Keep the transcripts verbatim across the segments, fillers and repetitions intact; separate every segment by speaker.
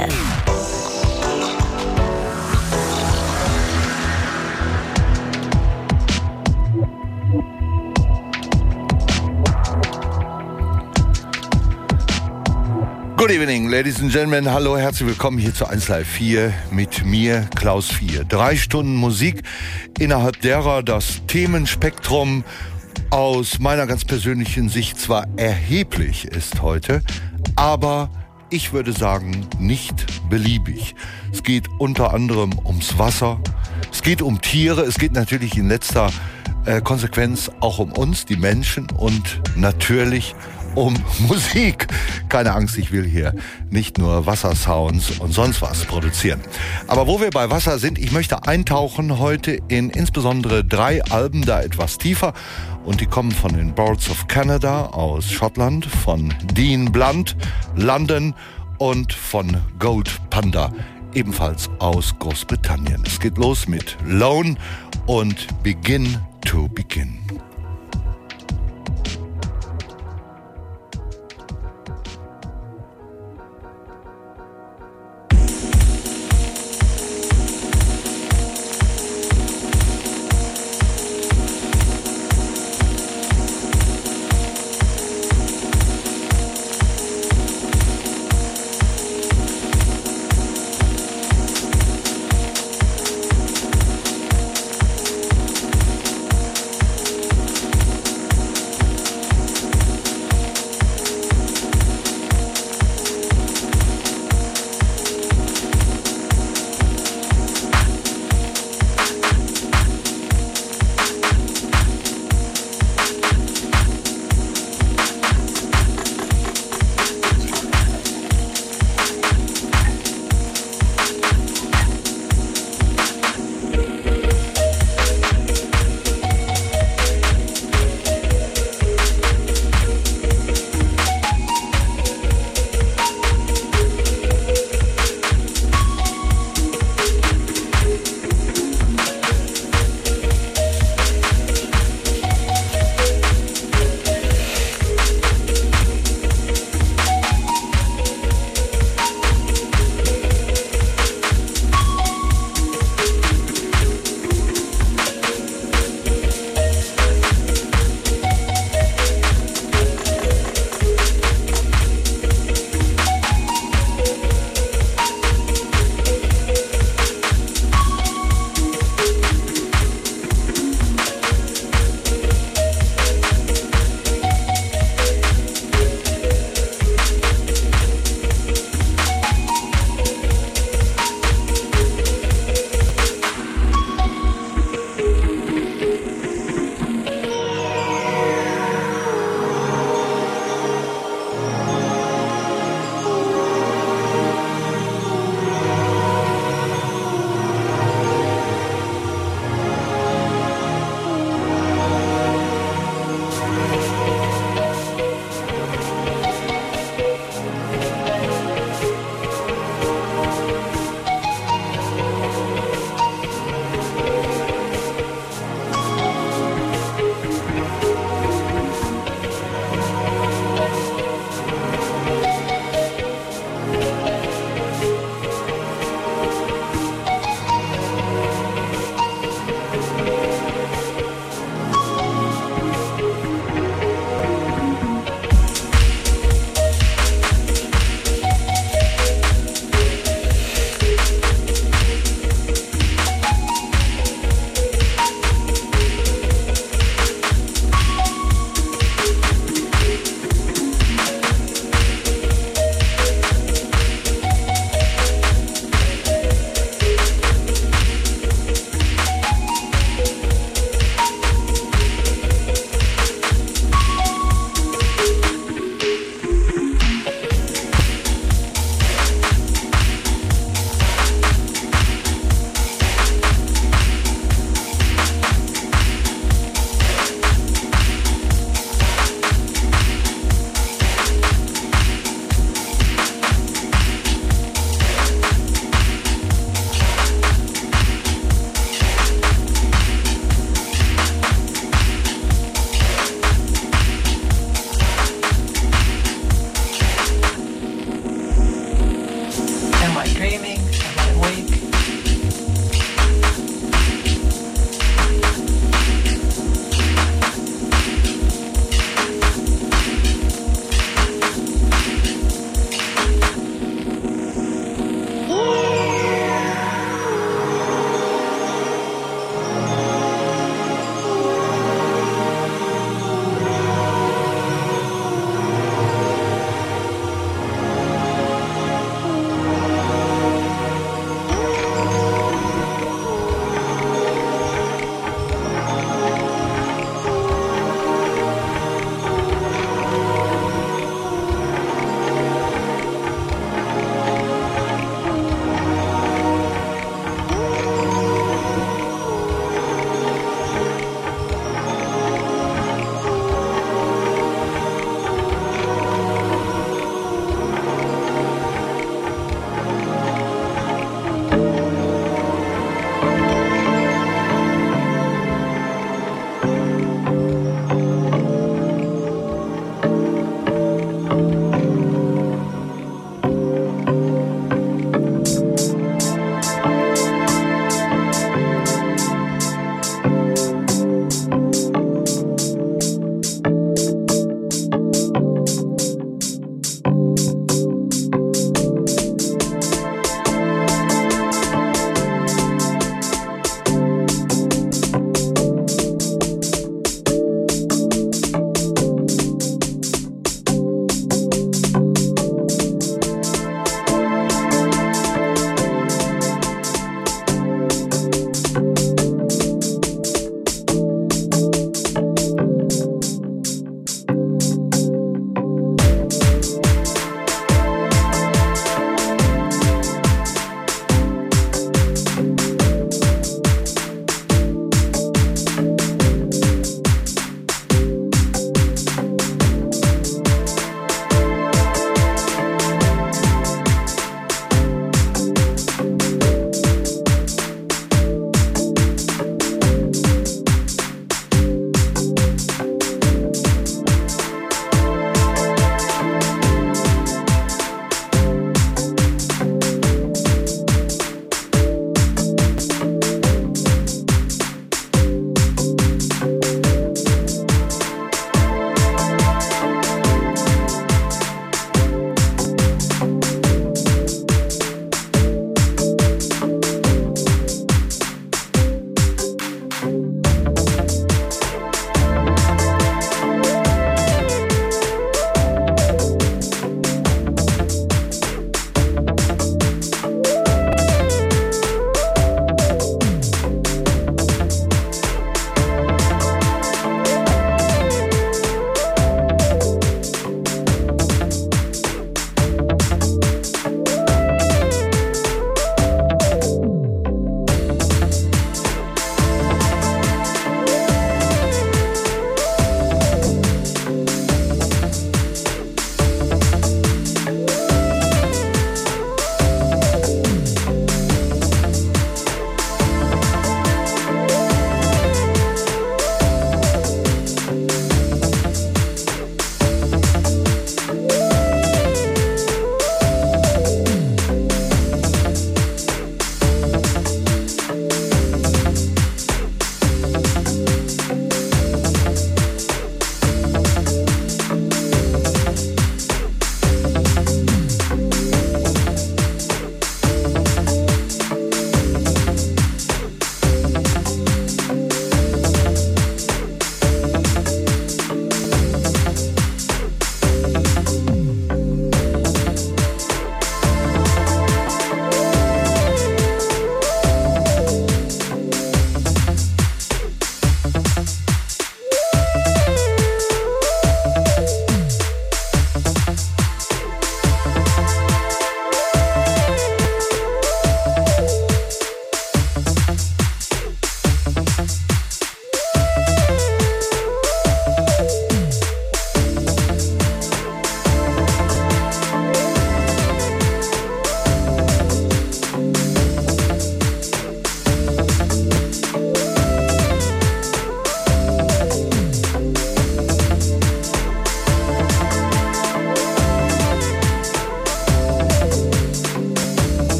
Speaker 1: vier.
Speaker 2: Good evening, ladies and gentlemen. Hallo, herzlich willkommen hier zu eins Live vier mit mir, Klaus vier. Drei Stunden Musik, innerhalb derer das Themenspektrum aus meiner ganz persönlichen Sicht zwar erheblich ist heute, aber ich würde sagen, nicht beliebig. Es geht unter anderem ums Wasser, es geht um Tiere, es geht natürlich in letzter äh, Konsequenz auch um uns, die Menschen, und natürlich um Musik. Keine Angst, ich will hier nicht nur Wassersounds und sonst was produzieren. Aber wo wir bei Wasser sind, ich möchte eintauchen heute in insbesondere drei Alben, da etwas tiefer. Und die kommen von den Birds of Canada aus Schottland, von Dean Blunt, London und von Gold Panda, ebenfalls aus Großbritannien. Es geht los mit Lone und Begin to Begin.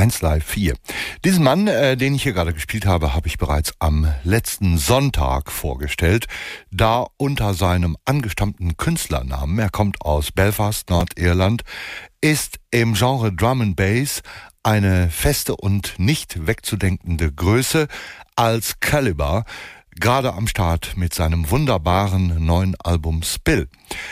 Speaker 2: eins Live vier. Diesen Mann, äh, den ich hier gerade gespielt habe, habe ich bereits am letzten Sonntag vorgestellt, da unter seinem angestammten Künstlernamen, er kommt aus Belfast, Nordirland, ist im Genre Drum and Bass eine feste und nicht wegzudenkende Größe als Calibre, gerade am Start mit seinem wunderbaren neuen Album Spill.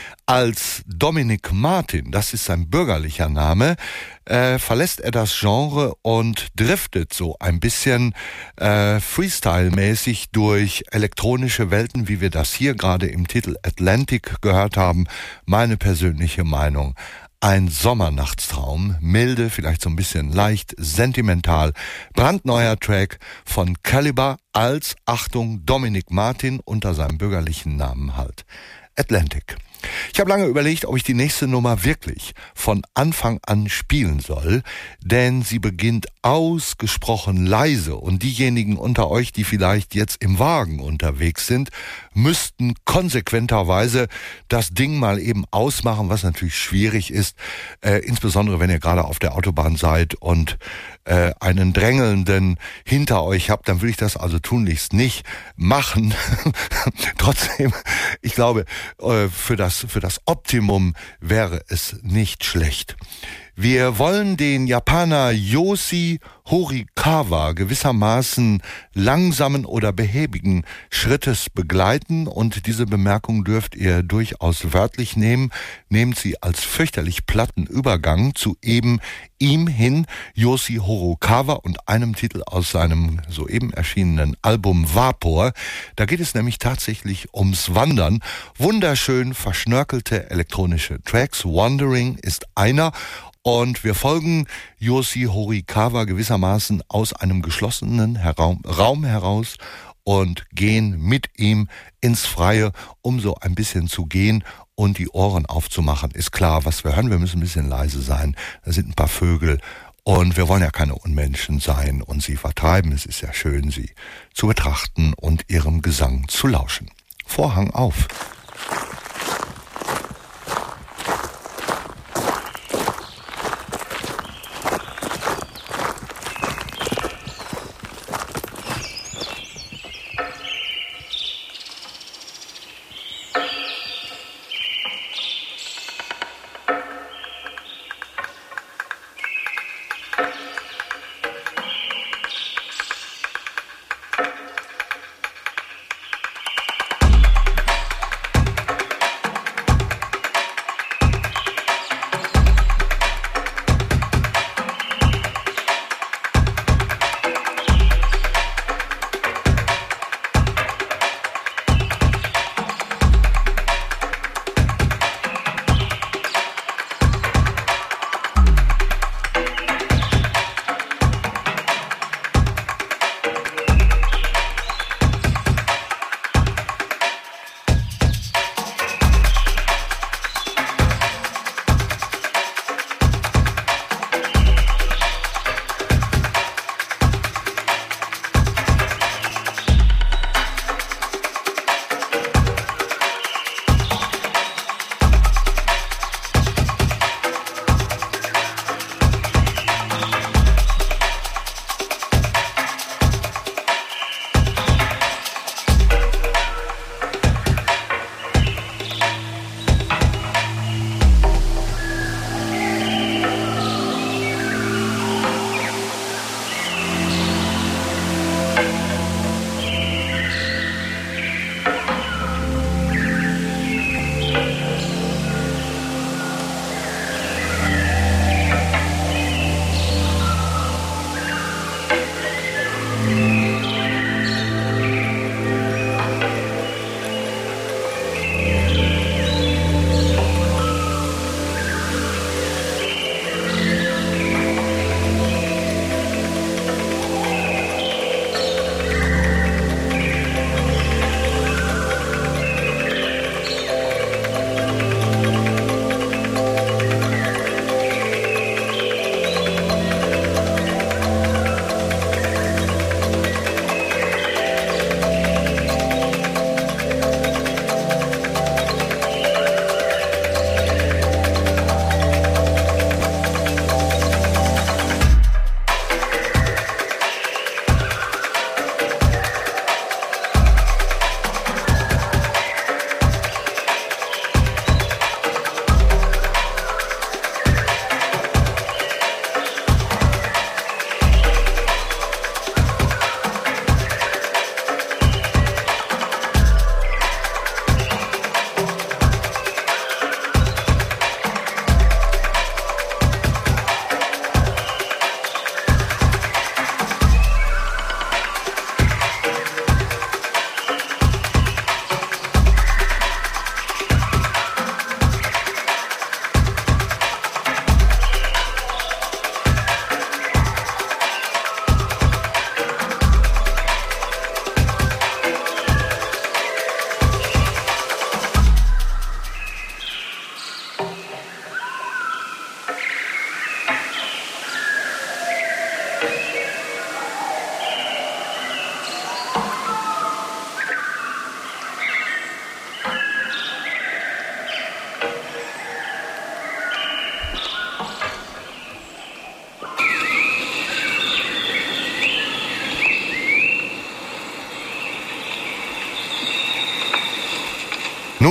Speaker 2: Als Dominic Martin, das ist sein bürgerlicher Name, äh, verlässt er das Genre und driftet so ein bisschen äh, Freestyle-mäßig durch elektronische Welten, wie wir das hier gerade im Titel Atlantic gehört haben. Meine persönliche Meinung: ein Sommernachtstraum, milde, vielleicht so ein bisschen leicht sentimental. Brandneuer Track von Calibre als, Achtung, Dominic Martin unter seinem bürgerlichen Namen halt. Atlantic. Ich habe lange überlegt, ob ich die nächste Nummer wirklich von Anfang an spielen soll, denn sie beginnt ausgesprochen leise und diejenigen unter euch, die vielleicht jetzt im Wagen unterwegs sind, müssten konsequenterweise das Ding mal eben ausmachen, was natürlich schwierig ist, äh, insbesondere wenn ihr gerade auf der Autobahn seid und äh, einen Drängelnden hinter euch habt, dann will ich das also tunlichst nicht machen. Trotzdem, ich glaube, äh, für das für das Optimum wäre es nicht schlecht. Wir wollen den Japaner Yoshi Horikawa gewissermaßen langsamen oder behäbigen Schrittes begleiten und diese Bemerkung dürft ihr durchaus wörtlich nehmen. Nehmt sie als fürchterlich platten Übergang zu eben ihm hin, Yoshi Horikawa, und einem Titel aus seinem soeben erschienenen Album Vapor. Da geht es nämlich tatsächlich ums Wandern. Wunderschön verschnörkelte elektronische Tracks. Wandering ist einer. Und wir folgen Yoshi Horikawa gewissermaßen aus einem geschlossenen Raum, Raum heraus und gehen mit ihm ins Freie, um so ein bisschen zu gehen und die Ohren aufzumachen. Ist klar, was wir hören, wir müssen ein bisschen leise sein. Da sind ein paar Vögel und wir wollen ja keine Unmenschen sein und sie vertreiben. Es ist ja schön, sie zu betrachten und ihrem Gesang zu lauschen. Vorhang auf.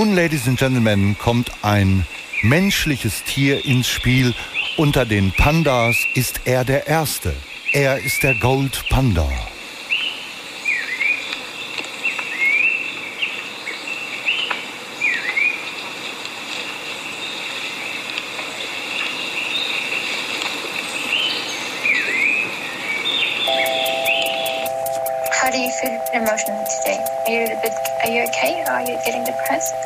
Speaker 2: Nun, Ladies and Gentlemen, kommt ein menschliches Tier ins Spiel. Unter den Pandas ist er der Erste. Er ist der Gold Panda.
Speaker 1: How do you feel emotionally today? Are you a bit, are you okay or are you getting depressed?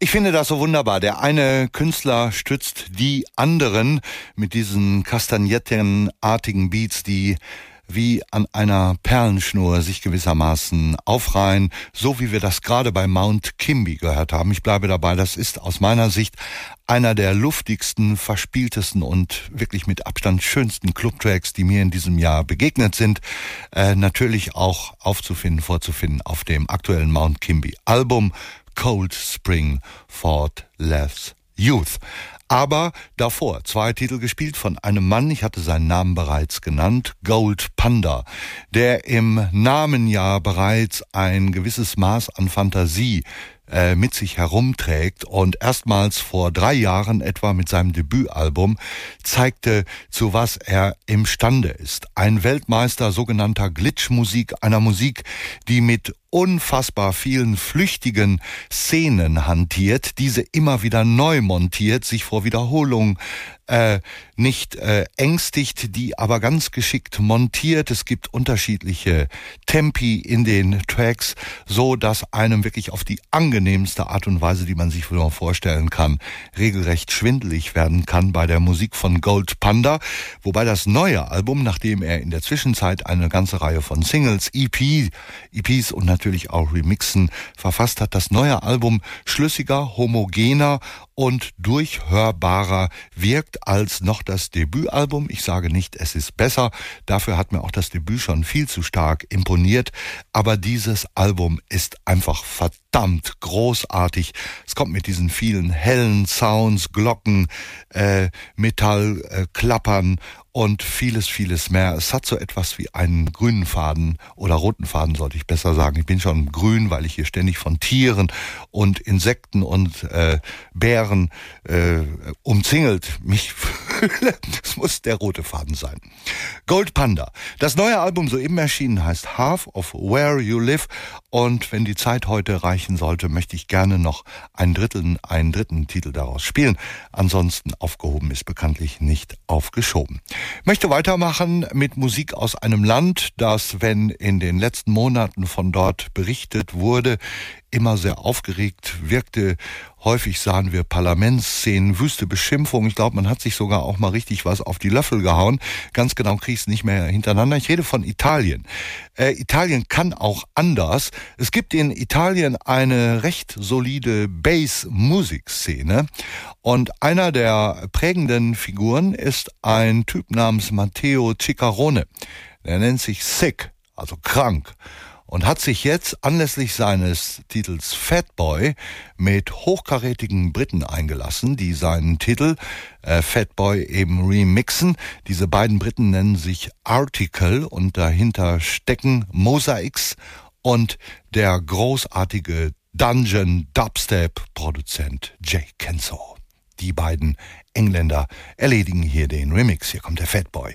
Speaker 2: Ich finde das so wunderbar. Der eine Künstler stützt die anderen mit diesen kastagnettenartigen Beats, die wie an einer Perlenschnur sich gewissermaßen aufreihen, so wie wir das gerade bei Mount Kimby gehört haben. Ich bleibe dabei, das ist aus meiner Sicht einer der luftigsten, verspieltesten und wirklich mit Abstand schönsten Clubtracks, die mir in diesem Jahr begegnet sind. Äh, natürlich auch aufzufinden, vorzufinden auf dem aktuellen Mount Kimby Album Cold Spring Fort Less Youth. Aber davor zwei Titel gespielt von einem Mann, ich hatte seinen Namen bereits genannt, Gold Panda, der im Namen ja bereits ein gewisses Maß an Fantasie äh, mit sich herumträgt und erstmals vor drei Jahren etwa mit seinem Debütalbum zeigte, zu was er imstande ist. Ein Weltmeister sogenannter Glitch-Musik, einer Musik, die mit unfassbar vielen flüchtigen Szenen hantiert, diese immer wieder neu montiert, sich vor Wiederholung äh, nicht äh, ängstigt, die aber ganz geschickt montiert. Es gibt unterschiedliche Tempi in den Tracks, so dass einem wirklich auf die angenehmste Art und Weise, die man sich wohl vorstellen kann, regelrecht schwindelig werden kann bei der Musik von Gold Panda. Wobei das neue Album, nachdem er in der Zwischenzeit eine ganze Reihe von Singles, E P, E Ps und natürlich auch Remixen verfasst hat, das neue Album schlüssiger, homogener und durchhörbarer wirkt als noch das Debütalbum. Ich sage nicht, es ist besser. Dafür hat mir auch das Debüt schon viel zu stark imponiert. Aber dieses Album ist einfach verdammt großartig. Es kommt mit diesen vielen hellen Sounds, Glocken, äh, Metall, äh, Klappern und vieles, vieles mehr. Es hat so etwas wie einen grünen Faden oder roten Faden, sollte ich besser sagen. Ich bin schon grün, weil ich hier ständig von Tieren und Insekten und äh, Bären äh, umzingelt mich fühle. Es muss der rote Faden sein. Gold Panda. Das neue Album, soeben erschienen, heißt Half of Where You Live. Und wenn die Zeit heute reichen sollte, möchte ich gerne noch einen dritten, einen dritten Titel daraus spielen. Ansonsten aufgehoben ist bekanntlich nicht aufgeschoben. Ich möchte weitermachen mit Musik aus einem Land, das, wenn in den letzten Monaten von dort berichtet wurde, immer sehr aufgeregt wirkte. Häufig sahen wir Parlamentsszenen, wüste Beschimpfung. Ich glaube, man hat sich sogar auch mal richtig was auf die Löffel gehauen. Ganz genau kriege ich es nicht mehr hintereinander. Ich rede von Italien. Äh, Italien kann auch anders. Es gibt in Italien eine recht solide Bass-Musikszene. Und einer der prägenden Figuren ist ein Typ namens Matteo Ciccarone. Der nennt sich Sick, also krank. Und hat sich jetzt anlässlich seines Titels Fatboy mit hochkarätigen Briten eingelassen, die seinen Titel äh, Fatboy eben remixen. Diese beiden Briten nennen sich Article und dahinter stecken Mosaics und der großartige Dungeon Dubstep Produzent Jay Kenzo. Die beiden Engländer erledigen hier den Remix. Hier kommt der Fatboy.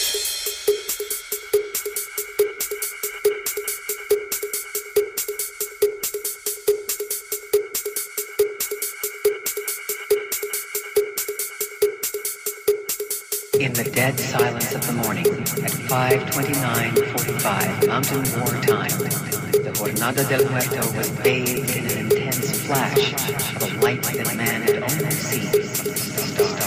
Speaker 3: In the dead silence of the morning, at five twenty-nine forty-five Mountain War Time, the Jornada del Muerto was bathed in an intense flash of a light that man had only seen from the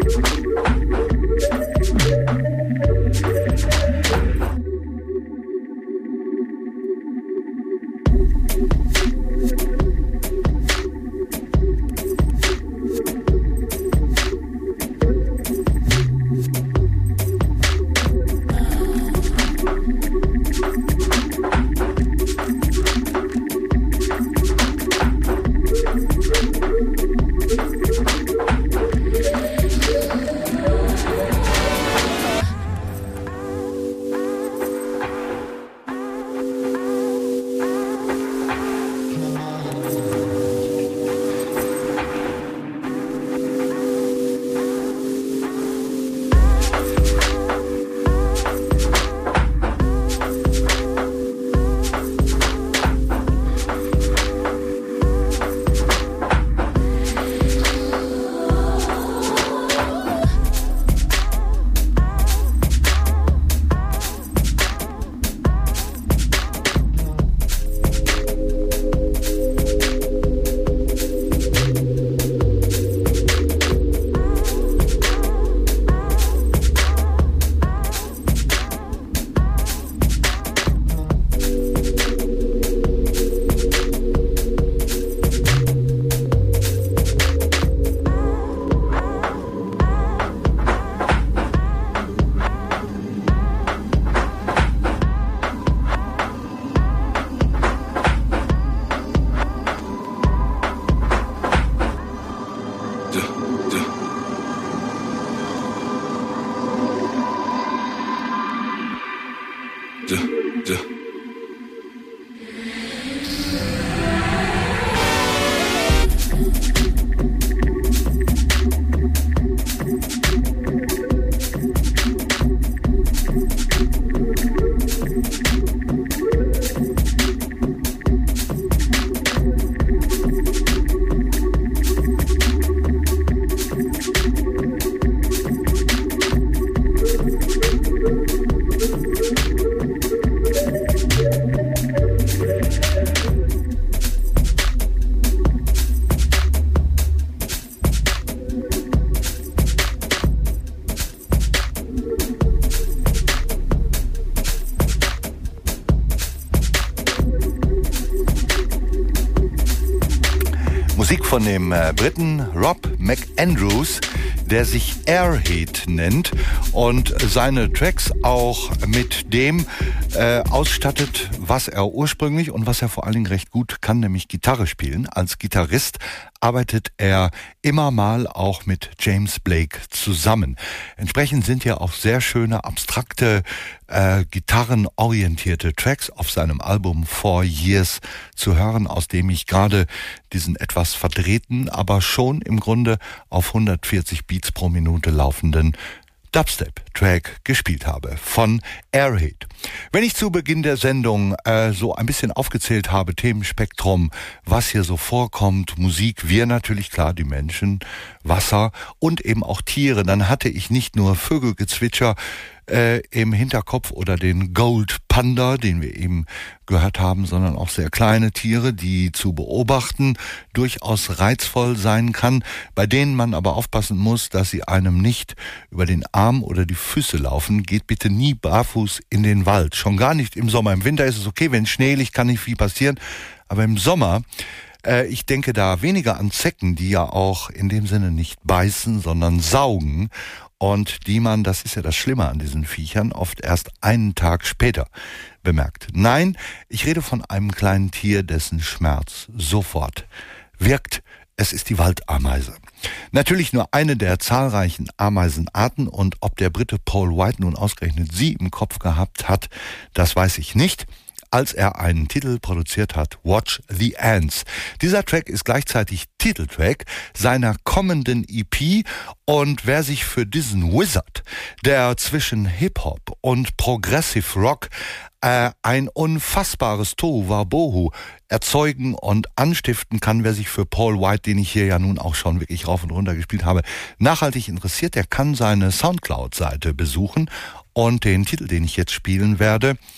Speaker 2: Musik von dem äh, Briten Rob McAndrews, der sich Airhead nennt und seine Tracks auch mit dem äh, ausstattet, was er ursprünglich und was er vor allen Dingen recht gut kann, nämlich Gitarre spielen. Als Gitarrist arbeitet er immer mal auch mit James Blake zusammen. Entsprechend sind ja auch sehr schöne, abstrakte, äh, gitarrenorientierte Tracks auf seinem Album Four Years zu hören, aus dem ich gerade diesen etwas verdrehten, aber schon im Grunde auf hundertvierzig Beats pro Minute laufenden Dubstep-Track gespielt habe von Airhead. Wenn ich zu Beginn der Sendung äh, so ein bisschen aufgezählt habe, Themenspektrum, was hier so vorkommt, Musik, wir natürlich, klar, die Menschen, Wasser und eben auch Tiere, dann hatte ich nicht nur Vögelgezwitscher äh, im Hinterkopf oder den Gold Panda, den wir eben gehört haben, sondern auch sehr kleine Tiere, die zu beobachten durchaus reizvoll sein kann, bei denen man aber aufpassen muss, dass sie einem nicht über den Arm oder die Füße laufen. Geht bitte nie barfuß in den Wald, schon gar nicht im Sommer. Im Winter ist es okay, wenn es Schnee liegt, kann nicht viel passieren, aber im Sommer, äh, ich denke da weniger an Zecken, die ja auch in dem Sinne nicht beißen, sondern saugen und die man, das ist ja das Schlimme an diesen Viechern, oft erst einen Tag später bemerkt. Nein, ich rede von einem kleinen Tier, dessen Schmerz sofort wirkt. Es ist die Waldameise. Natürlich nur eine der zahlreichen Ameisenarten, und ob der Brite Paul White nun ausgerechnet sie im Kopf gehabt hat, das weiß ich nicht, als er einen Titel produziert hat, Watch the Ants. Dieser Track ist gleichzeitig Titeltrack seiner kommenden E P, und wer sich für diesen Wizard, der zwischen Hip-Hop und Progressive Rock äh, ein unfassbares Tohuwabohu erzeugen und anstiften kann, wer sich für Paul White, den ich hier ja nun auch schon wirklich rauf und runter gespielt habe, nachhaltig interessiert, der kann seine Soundcloud-Seite besuchen und den Titel, den ich jetzt spielen werde,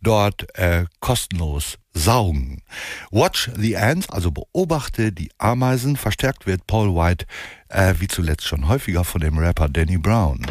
Speaker 2: dort äh, kostenlos saugen. Watch the Ants, also beobachte die Ameisen, verstärkt wird Paul White, äh, wie zuletzt schon häufiger von dem Rapper Danny Brown.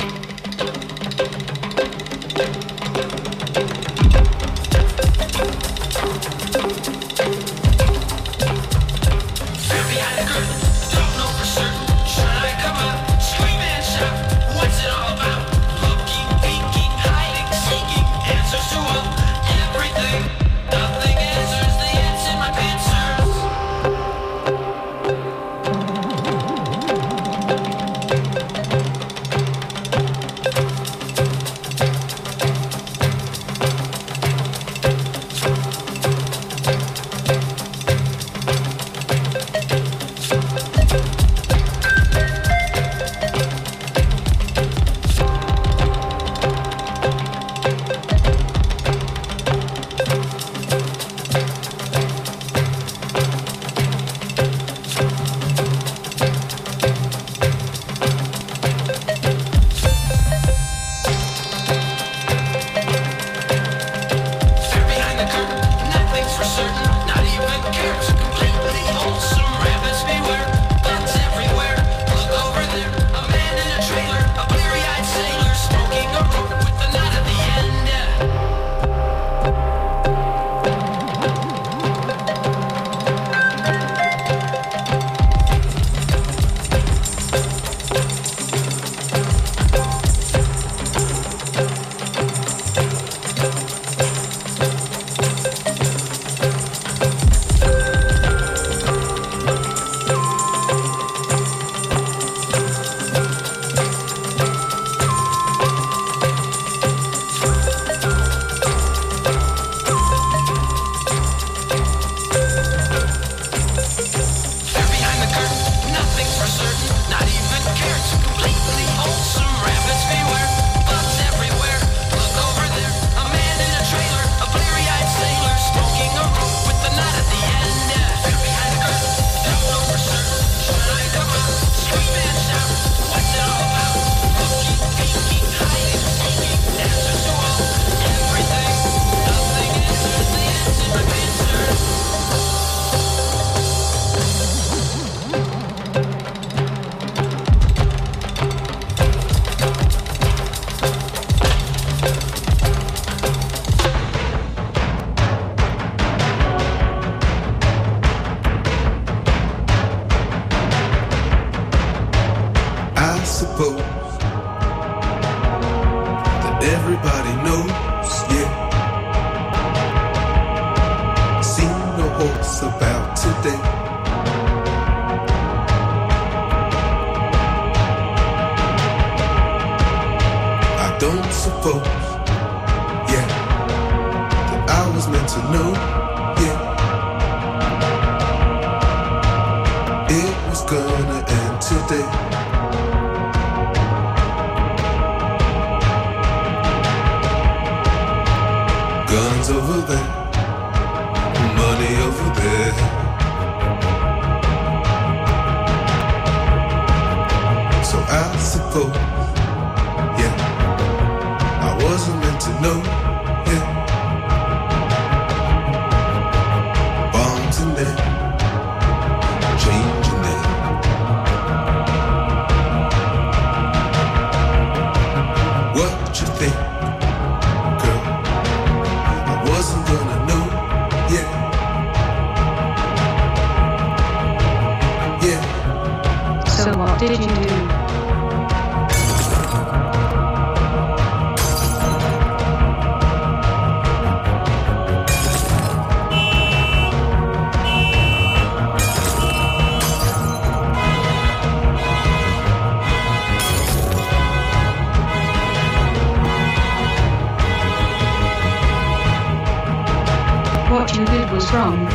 Speaker 4: What you did was wrong.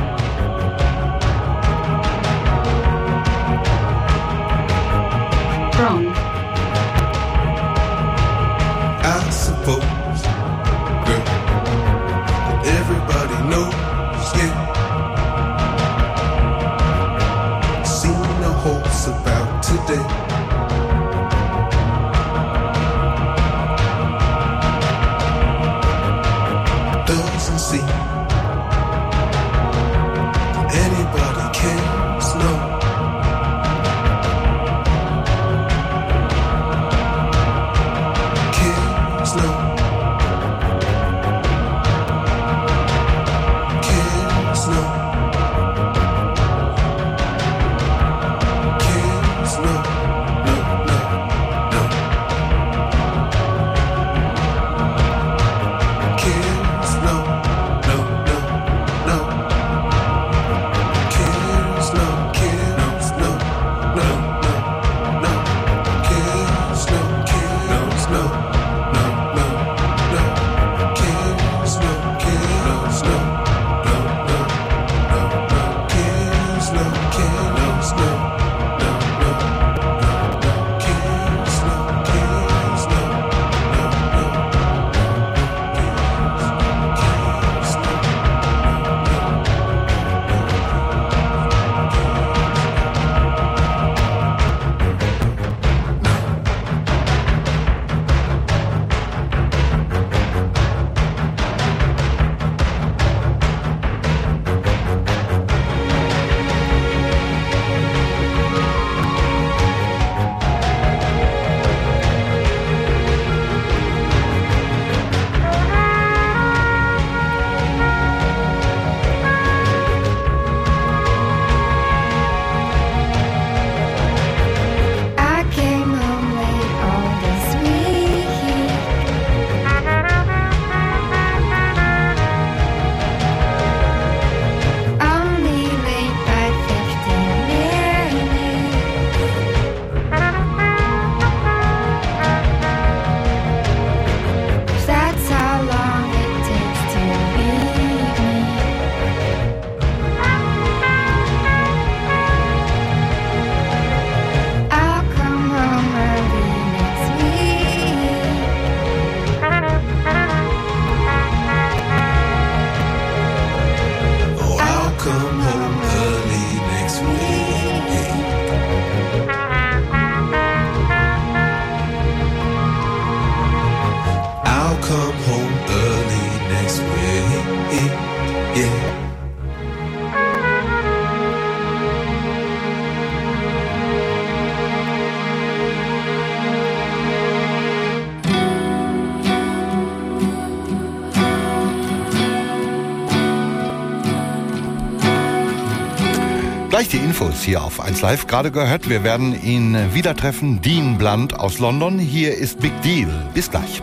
Speaker 4: Wrong.
Speaker 5: I suppose, girl, that everybody knows, yeah. Seen the horse about today.
Speaker 2: Gleich die Infos hier auf eins Live. Gerade gehört, wir werden ihn wieder treffen. Dean Blunt aus London. Hier ist Big Deal. Bis gleich.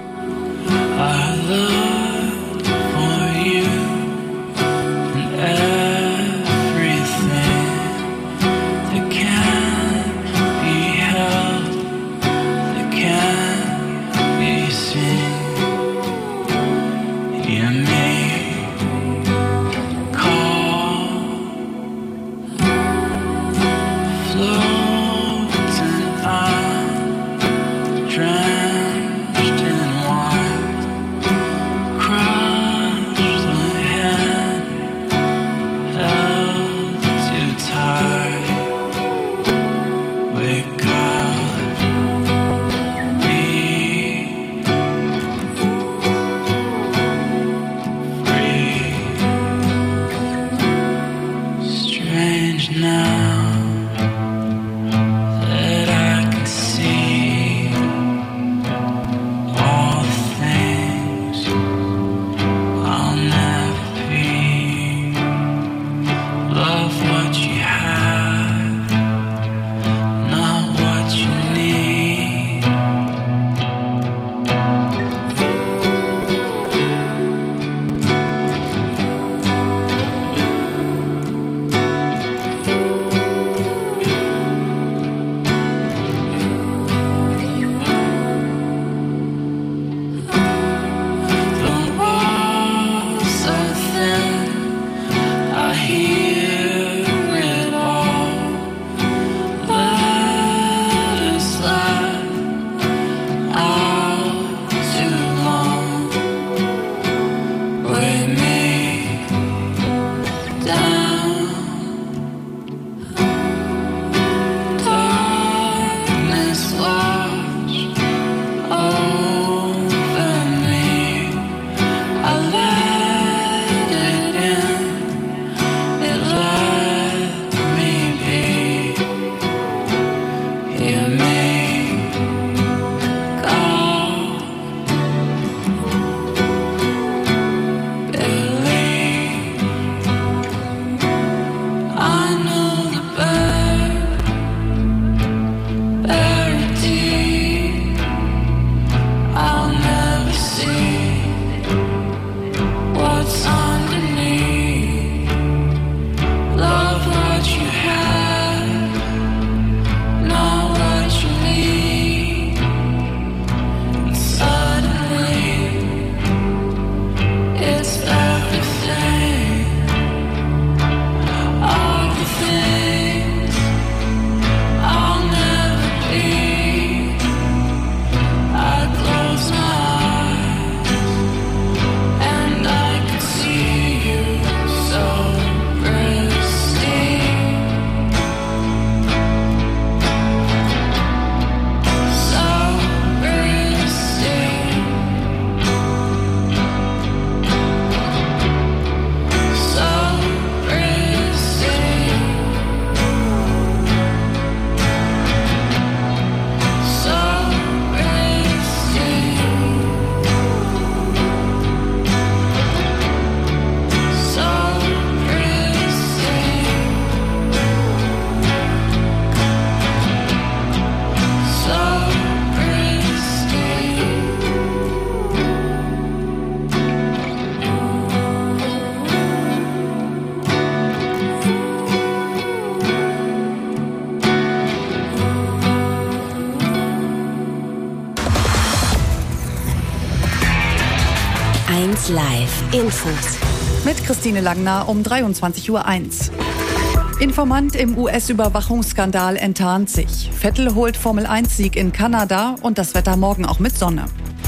Speaker 6: eins Live Infos.
Speaker 7: Mit Christine Langner um dreiundzwanzig Uhr eins. Informant im U S-Überwachungsskandal enttarnt sich. Vettel holt Formel eins Sieg in Kanada und das Wetter morgen auch mit Sonne.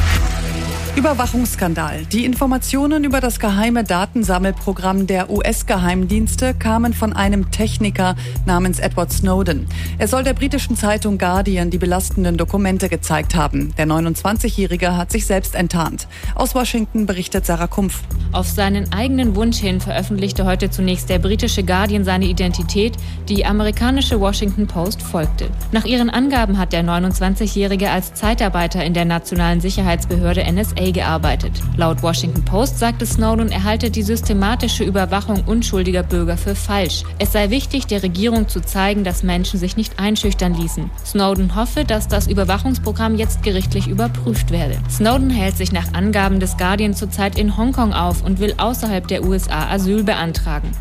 Speaker 7: Überwachungsskandal. Die Informationen über das geheime Datensammelprogramm der U S-Geheimdienste kamen von einem Techniker namens Edward Snowden. Er soll der britischen Zeitung Guardian die belastenden Dokumente gezeigt haben. Der neunundzwanzigjährige hat sich selbst enttarnt. Aus Washington berichtet Sarah Kumpf.
Speaker 8: Auf seinen eigenen Wunsch hin veröffentlichte heute zunächst der britische Guardian seine Identität, die amerikanische Washington Post folgte. Nach ihren Angaben hat der neunundzwanzigjährige als Zeitarbeiter in der nationalen Sicherheitsbehörde N S A A gearbeitet. Laut Washington Post sagte Snowden, er halte die systematische Überwachung unschuldiger Bürger für falsch. Es sei wichtig, der Regierung zu zeigen, dass Menschen sich nicht einschüchtern ließen. Snowden hoffe, dass das Überwachungsprogramm jetzt gerichtlich überprüft werde. Snowden hält sich nach Angaben des Guardian zurzeit in Hongkong auf und will außerhalb der U S A Asyl beantragen.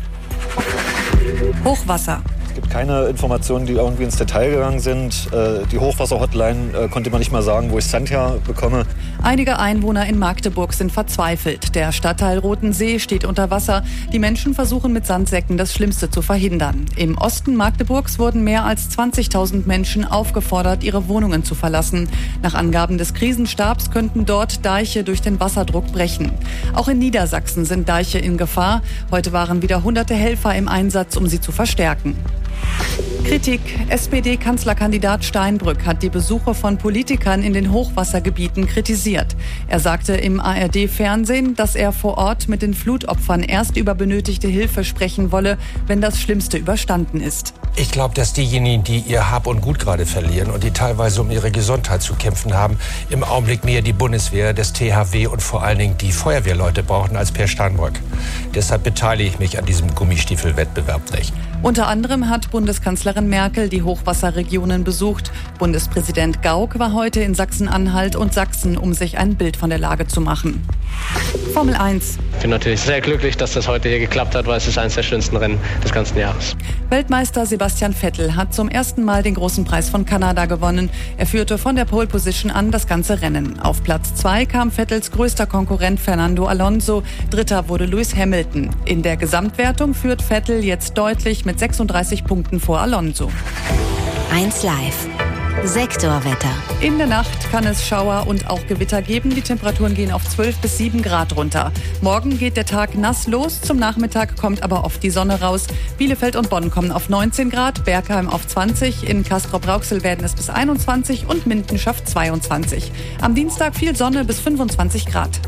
Speaker 7: Hochwasser.
Speaker 6: Es gibt keine Informationen, die irgendwie ins Detail gegangen sind. Die Hochwasser-Hotline konnte man nicht mal sagen, wo ich Sand her bekomme.
Speaker 7: Einige Einwohner in Magdeburg sind verzweifelt. Der Stadtteil Rotensee steht unter Wasser. Die Menschen versuchen mit Sandsäcken das Schlimmste zu verhindern. Im Osten Magdeburgs wurden mehr als zwanzigtausend Menschen aufgefordert, ihre Wohnungen zu verlassen. Nach Angaben des Krisenstabs könnten dort Deiche durch den Wasserdruck brechen. Auch in Niedersachsen sind Deiche in Gefahr. Heute waren wieder hunderte Helfer im Einsatz, um sie zu verstärken. Kritik. S P D-Kanzlerkandidat Steinbrück hat die Besuche von Politikern in den Hochwassergebieten kritisiert. Er sagte im A R D-Fernsehen, dass er vor Ort mit den Flutopfern erst über benötigte Hilfe sprechen wolle, wenn das Schlimmste überstanden ist.
Speaker 9: Ich glaube, dass diejenigen, die ihr Hab und Gut gerade verlieren und die teilweise um ihre Gesundheit zu kämpfen haben, im Augenblick mehr die Bundeswehr, das T H W und vor allen Dingen die Feuerwehrleute brauchen als Per Steinbrück. Deshalb beteilige ich mich an diesem Gummistiefelwettbewerb nicht.
Speaker 7: Unter anderem hat Bundeskanzlerin Merkel die Hochwasserregionen besucht. Bundespräsident Gauck war heute in Sachsen-Anhalt und Sachsen, um sich ein Bild von der Lage zu machen. Formel eins.
Speaker 10: Ich bin natürlich sehr glücklich, dass das heute hier geklappt hat, weil es ist eines der schönsten Rennen des ganzen Jahres.
Speaker 7: Weltmeister Sebastian Vettel hat zum ersten Mal den großen Preis von Kanada gewonnen. Er führte von der Pole Position an das ganze Rennen. Auf Platz zwei kam Vettels größter Konkurrent Fernando Alonso. Dritter wurde Lewis Hamilton. In der Gesamtwertung führt Vettel jetzt deutlich mit sechsunddreißig Punkten vor Alonso.
Speaker 11: eins Live. Sektorwetter.
Speaker 7: In der Nacht kann es Schauer und auch Gewitter geben. Die Temperaturen gehen auf zwölf bis sieben Grad runter. Morgen geht der Tag nass los. Zum Nachmittag kommt aber oft die Sonne raus. Bielefeld und Bonn kommen auf neunzehn Grad, Bergheim auf zwanzig, in Castrop-Rauxel werden es bis einundzwanzig und Minden schafft zweiundzwanzig. Am Dienstag viel Sonne bis fünfundzwanzig Grad.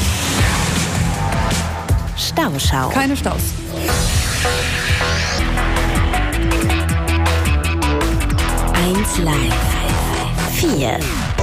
Speaker 11: Stauschau.
Speaker 7: Keine Staus.
Speaker 11: eins Live. vier.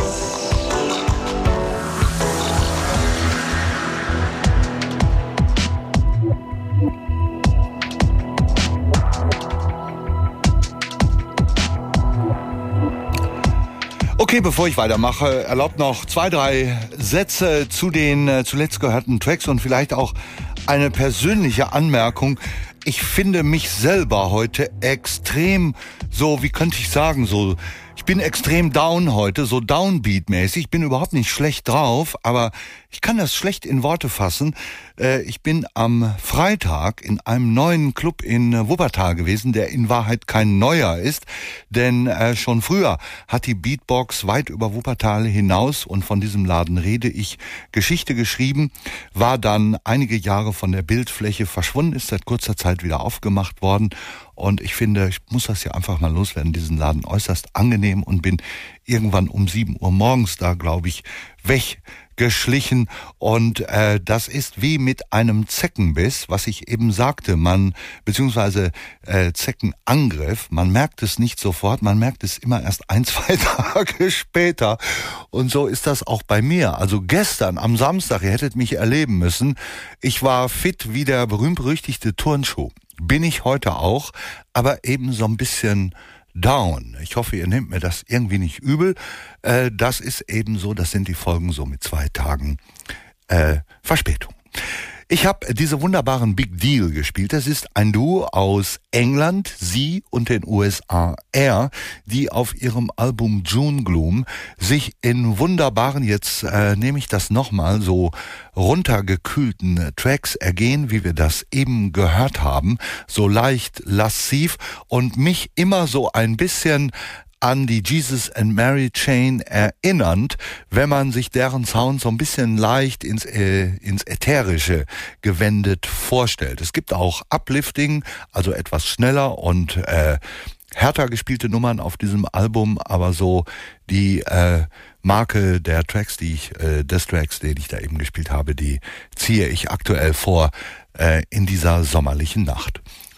Speaker 2: Okay, bevor ich weitermache, erlaubt noch zwei, drei Sätze zu den äh, zuletzt gehörten Tracks und vielleicht auch eine persönliche Anmerkung. Ich finde mich selber heute extrem, so, wie könnte ich sagen, so, ich bin extrem down heute, so Downbeat-mäßig. Ich bin überhaupt nicht schlecht drauf, aber ich kann das schlecht in Worte fassen. Äh, ich bin am Freitag in einem neuen Club in Wuppertal gewesen, der in Wahrheit kein neuer ist, denn äh, schon früher hat die Beatbox weit über Wuppertal hinaus, und von diesem Laden rede ich, Geschichte geschrieben, war dann einige Jahre von der Bildfläche verschwunden, ist seit kurzer Zeit wieder aufgemacht worden. Und ich finde, ich muss das ja einfach mal loswerden, diesen Laden äußerst angenehm, und bin irgendwann um sieben Uhr morgens da, glaube ich, weggeschlichen. Und äh, das ist wie mit einem Zeckenbiss, was ich eben sagte, man, beziehungsweise äh, Zeckenangriff, man merkt es nicht sofort, man merkt es immer erst ein, zwei Tage später. Und so ist das auch bei mir. Also gestern am Samstag, ihr hättet mich erleben müssen, ich war fit wie der berühmt-berüchtigte Turnschuh. Bin ich heute auch, aber eben so ein bisschen down. Ich hoffe, ihr nehmt mir das irgendwie nicht übel. Äh, das ist eben so, das sind die Folgen so mit zwei Tagen äh, Verspätung. Ich habe diese wunderbaren Big Deal gespielt. Das ist ein Duo aus England, sie und den U S A R, die auf ihrem Album June Gloom sich in wunderbaren, jetzt äh, nehme ich das nochmal, so runtergekühlten Tracks ergehen, wie wir das eben gehört haben, so leicht lassiv und mich immer so ein bisschen an die Jesus and Mary Chain erinnernd, wenn man sich deren Sound so ein bisschen leicht ins, äh, ins Ätherische gewendet vorstellt. Es gibt auch Uplifting, also etwas schneller und äh, härter gespielte Nummern auf diesem Album, aber so die äh, Marke der Tracks, die ich, äh, des Tracks, den ich da eben gespielt habe, die ziehe ich aktuell vor äh, in dieser sommerlichen Nacht.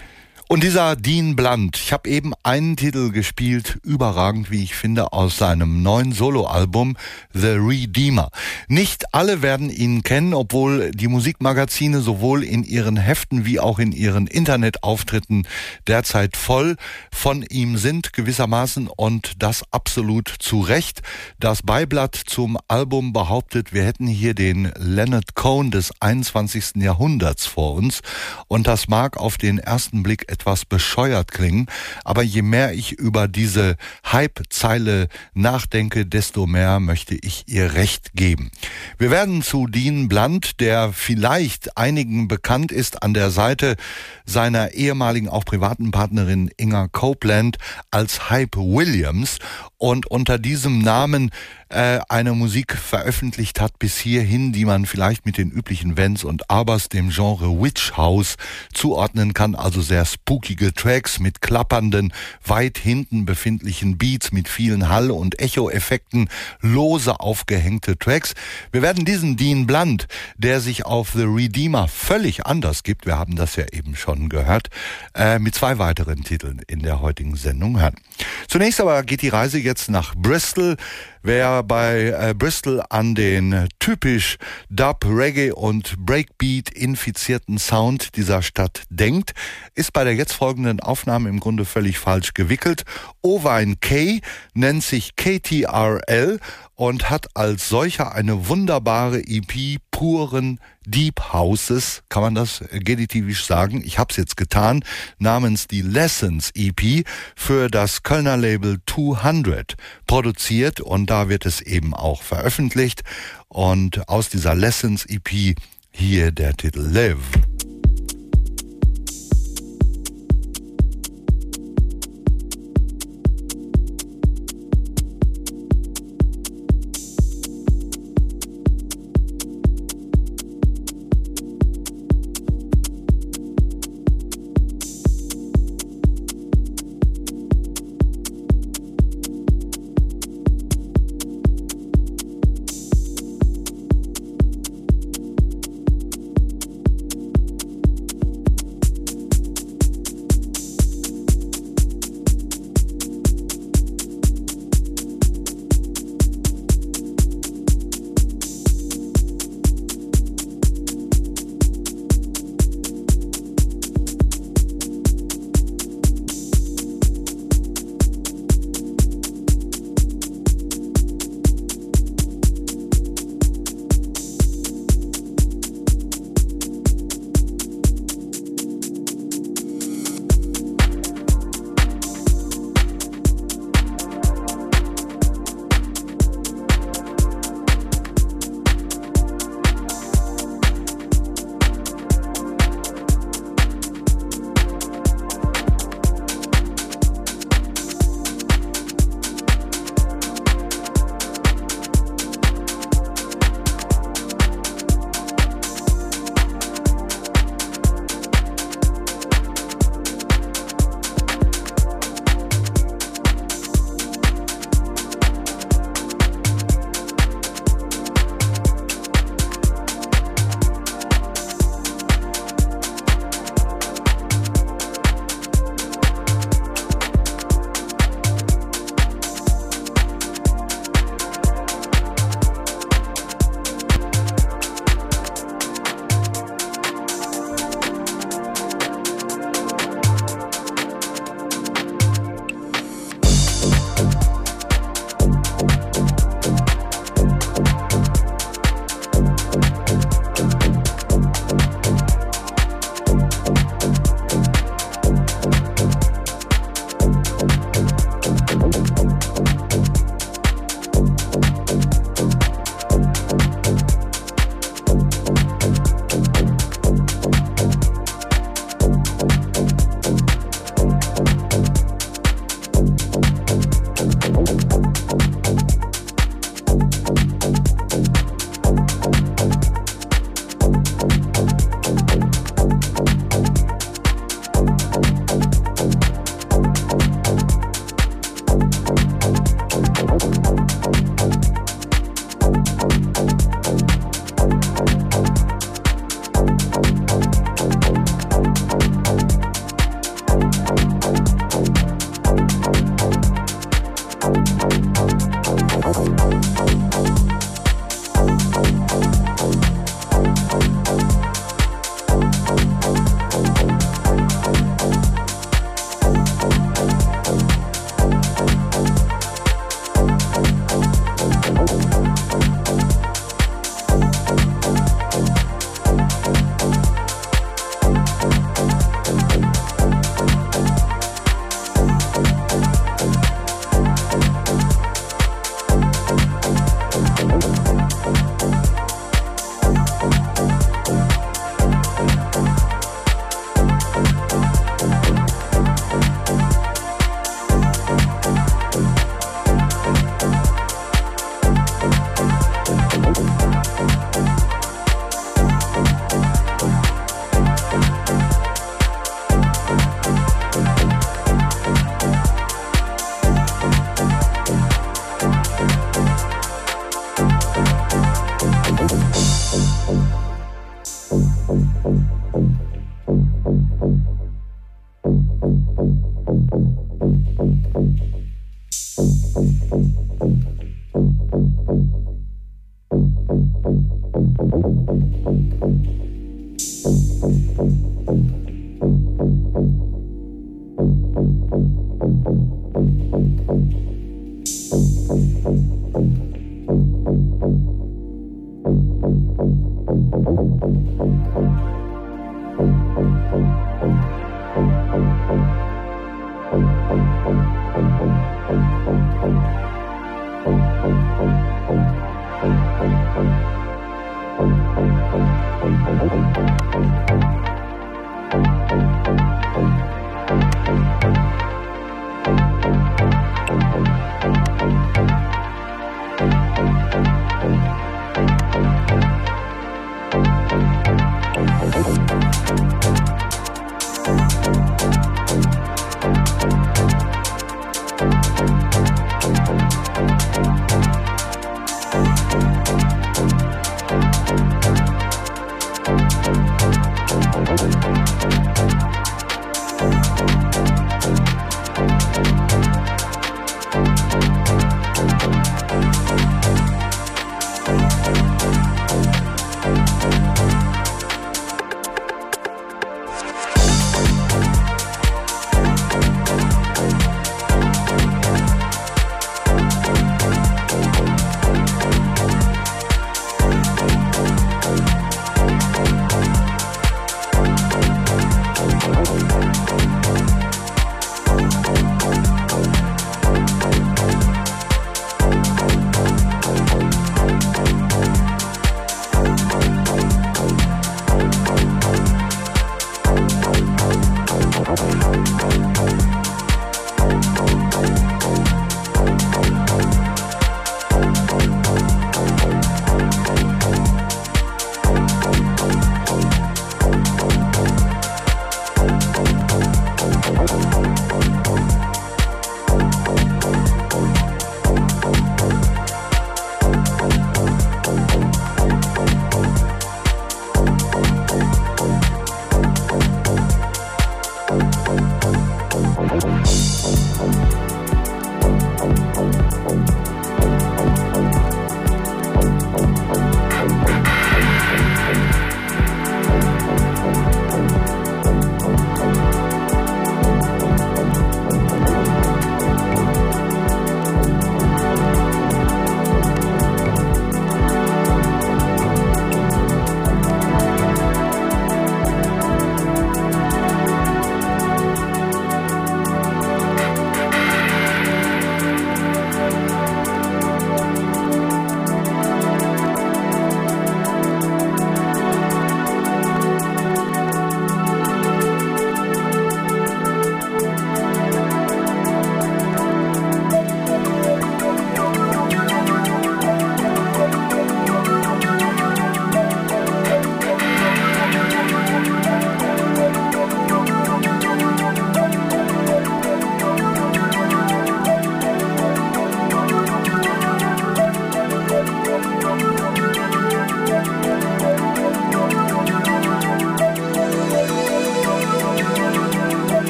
Speaker 2: Und dieser Dean Blunt, ich habe eben einen Titel gespielt, überragend, wie ich finde, aus seinem neuen Soloalbum The Redeemer. Nicht alle werden ihn kennen, obwohl die Musikmagazine sowohl in ihren Heften wie auch in ihren Internetauftritten derzeit voll von ihm sind, gewissermaßen, und das absolut zu Recht. Das Beiblatt zum Album behauptet, wir hätten hier den Leonard Cohen des einundzwanzigsten Jahrhunderts vor uns, und das mag auf den ersten Blick etwas bescheuert klingen, aber je mehr ich über diese Hype-Zeile nachdenke, desto mehr möchte ich ihr Recht geben. Wir werden zu Dean Blunt, der vielleicht einigen bekannt ist an der Seite seiner ehemaligen, auch privaten Partnerin Inga Copeland als Hype Williams und unter diesem Namen äh, eine Musik veröffentlicht hat bis hierhin, die man vielleicht mit den üblichen Wenns und Abers dem Genre Witch House zuordnen kann, also sehr spookige Tracks mit klappernden, weit hinten befindlichen Beats, mit vielen Hall- und Echo-Effekten, lose aufgehängte Tracks. Wir werden diesen Dean Blunt, der sich auf The Redeemer völlig anders gibt, wir haben das ja eben schon gehört, äh, mit zwei weiteren Titeln in der heutigen Sendung hören. Zunächst aber geht die Reise jetzt nach Bristol. Wer bei äh, Bristol an den typisch Dub, Reggae und Breakbeat infizierten Sound dieser Stadt denkt, ist bei der jetzt folgenden Aufnahme im Grunde völlig falsch gewickelt. Ovine K nennt sich K T R L und hat als solcher eine wunderbare E P puren Deep Houses, kann man das genitivisch sagen, ich hab's jetzt getan, namens die Lessons E P für das Kölner Label zweihundert produziert, und da wird es eben auch veröffentlicht, und aus dieser Lessons E P hier der Titel Live.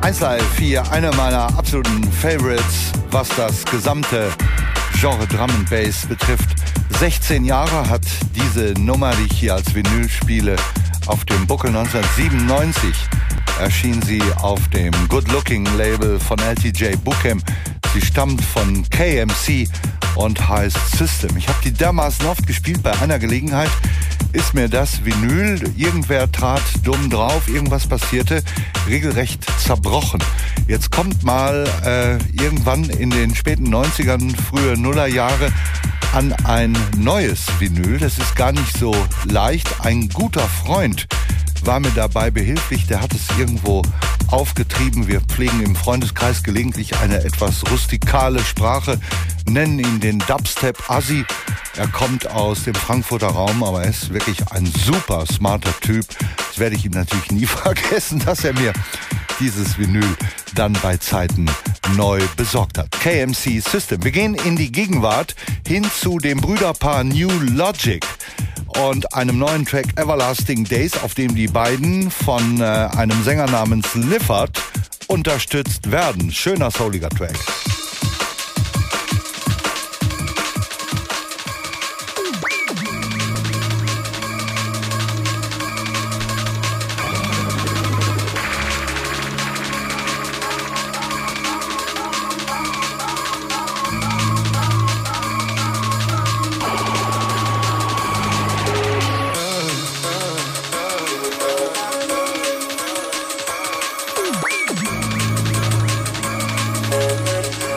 Speaker 2: eins Live vier, einer meiner absoluten Favorites, was das gesamte Genre Drum and Bass betrifft. sechzehn Jahre hat diese Nummer, die ich hier als Vinyl spiele, auf dem Buckel. neunzehnhundertsiebenundneunzig erschien sie auf dem Good Looking Label von L T J Bukem. Sie stammt von K M C und heißt System. Ich habe die dermaßen oft gespielt, bei einer Gelegenheit ist mir das Vinyl, irgendwer trat dumm drauf, irgendwas passierte, regelrecht zerbrochen. Jetzt kommt mal äh, irgendwann in den späten neunzigern, frühe Nullerjahre an ein neues Vinyl. Das ist gar nicht so leicht. Ein guter Freund war mir dabei behilflich, der hat es irgendwo aufgetrieben. Wir pflegen im Freundeskreis gelegentlich eine etwas rustikale Sprache, nennen ihn den Dubstep-Assi. Er kommt aus dem Frankfurter Raum, aber er ist wirklich ein super smarter Typ. Das werde ich ihm natürlich nie vergessen, dass er mir dieses Vinyl dann bei Zeiten neu besorgt hat. K M C System. Wir gehen in die Gegenwart hin zu dem Brüderpaar New Logic und einem neuen Track Everlasting Days, auf dem die beiden von äh, einem Sänger namens Lifford unterstützt werden. Schöner, souliger Track.
Speaker 5: Uh,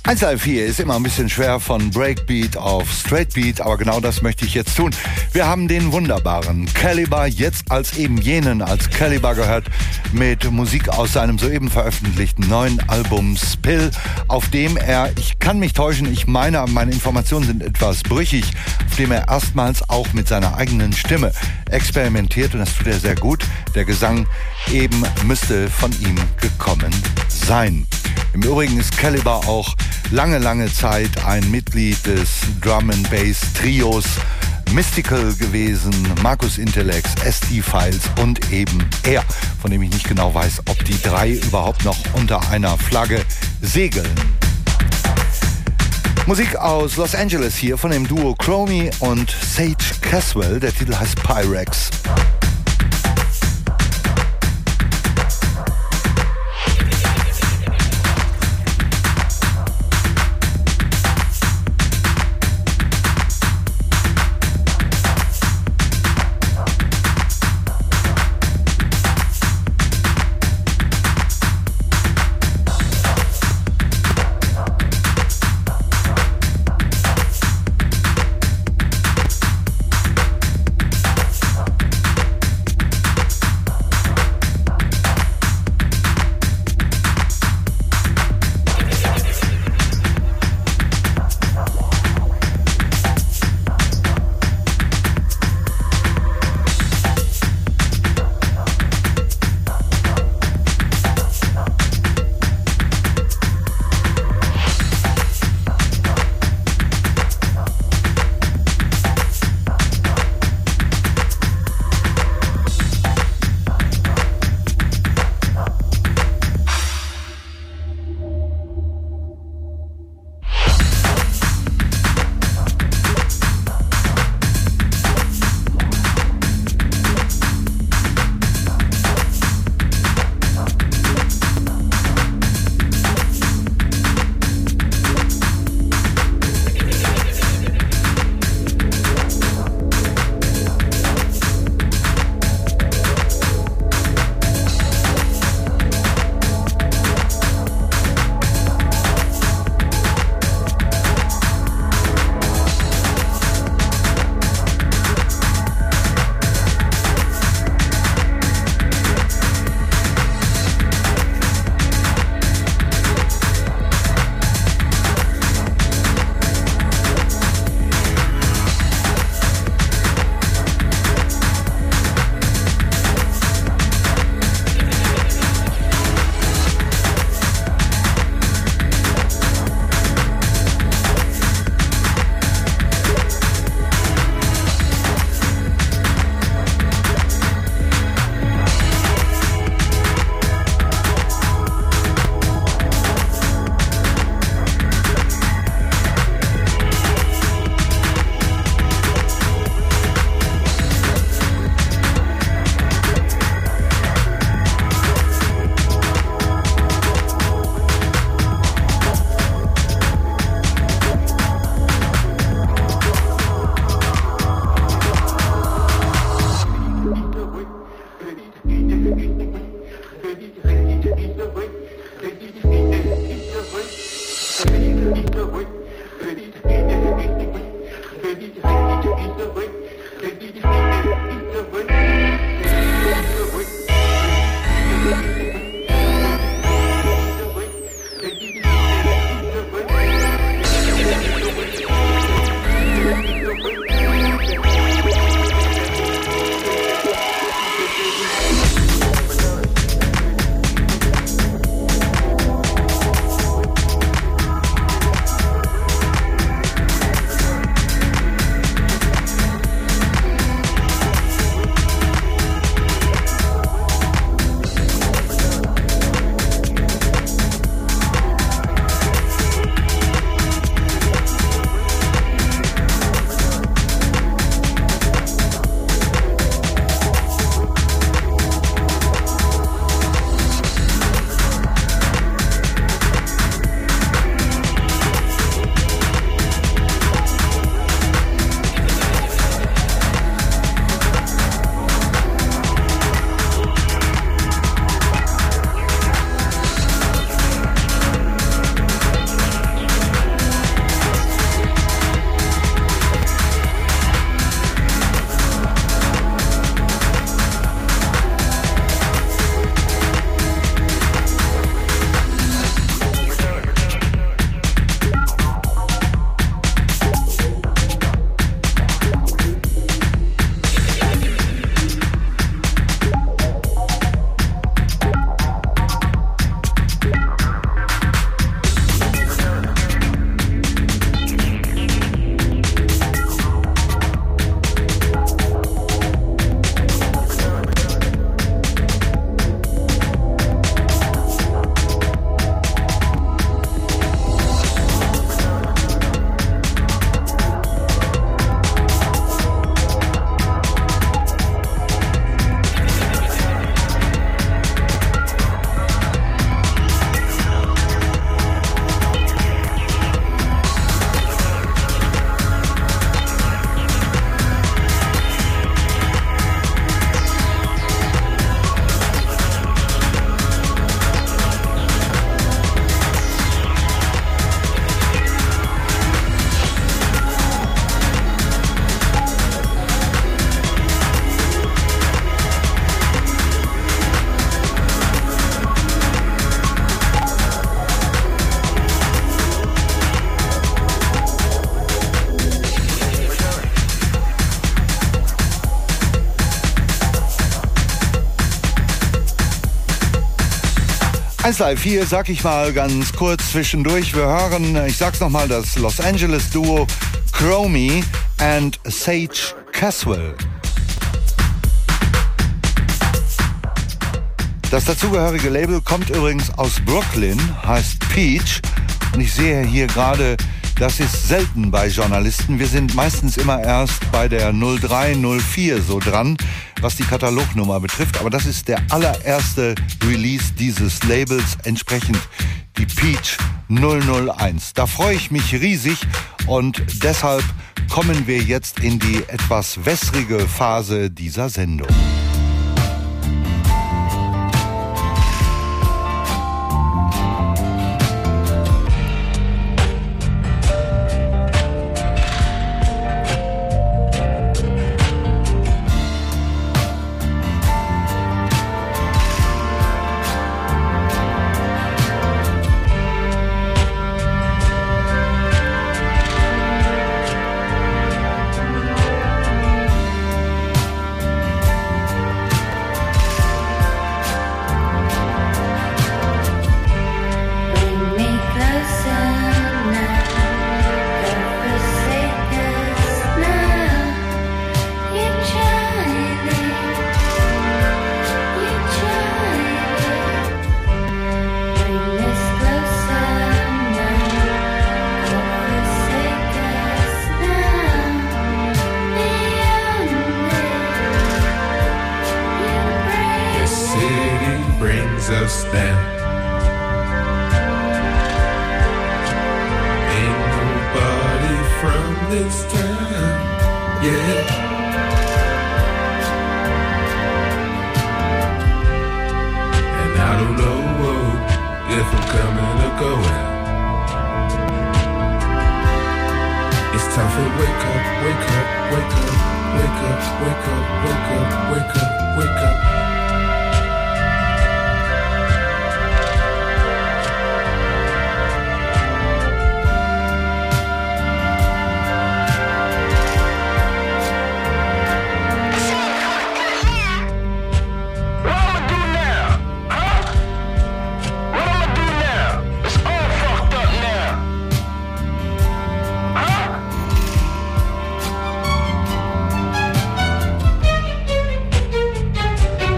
Speaker 2: eins Live vier ist immer ein bisschen schwer von Breakbeat auf Straightbeat, aber genau das möchte ich jetzt tun. Wir haben den wunderbaren Caliber jetzt als eben jenen als Caliber gehört mit Musik aus seinem soeben veröffentlichten neuen Album Spill, auf dem er, ich kann mich täuschen, ich meine, meine Informationen sind etwas brüchig, auf dem er erstmals auch mit seiner eigenen Stimme experimentiert und das tut er sehr gut. Der Gesang eben müsste von ihm gekommen sein. Im Übrigen ist Caliber auch lange, lange Zeit ein Mitglied des Drum and Bass Trios Mystical gewesen, Markus Intellex, S D-Files und eben er, von dem ich nicht genau weiß, ob die drei überhaupt noch unter einer Flagge segeln. Musik aus Los Angeles hier von dem Duo Chromie und Sage Caswell, der Titel heißt Pyrex. eins Live vier, sag ich mal ganz kurz zwischendurch. Wir hören, ich sag's nochmal, das Los Angeles Duo Chromie and Sage Caswell. Das dazugehörige Label kommt übrigens aus Brooklyn, heißt Peach. Und ich sehe hier gerade, das ist selten bei Journalisten. Wir sind meistens immer erst bei der null drei null vier so dran, was die Katalognummer betrifft. Aber das ist der allererste Release dieses Labels, entsprechend die Peach null null eins. Da freue ich mich riesig und deshalb kommen wir jetzt in die etwas wässrige Phase dieser Sendung.
Speaker 12: Huh?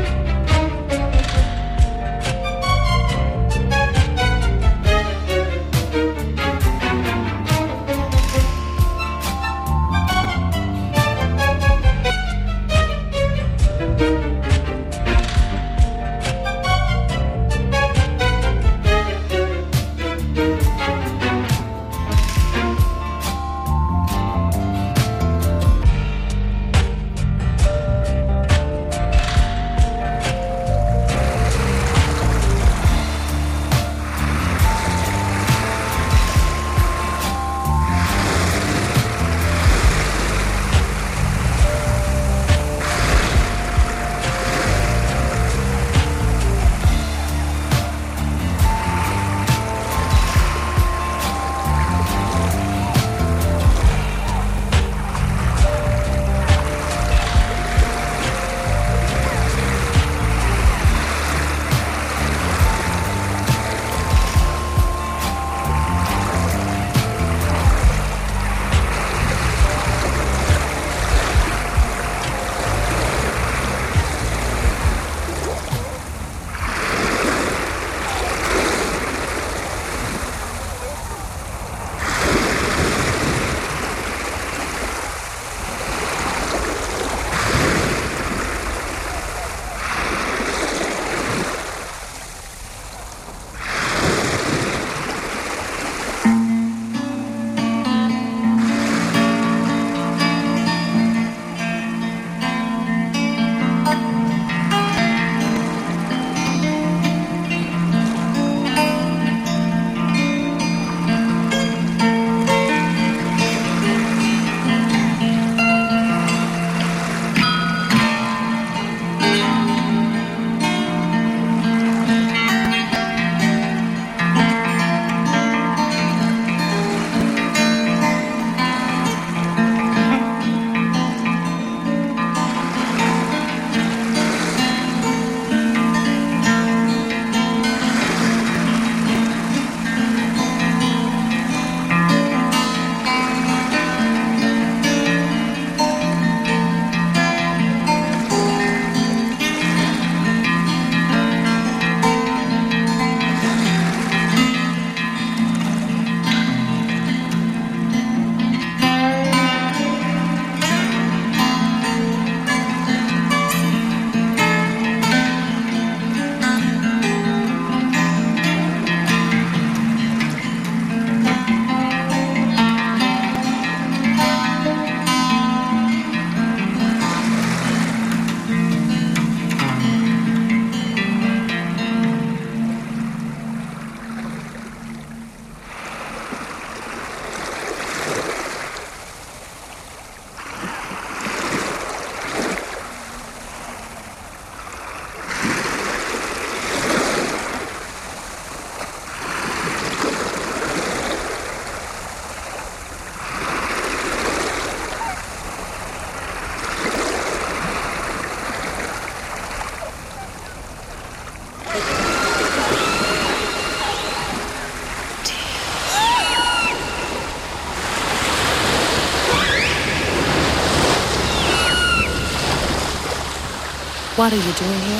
Speaker 12: What are you doing here?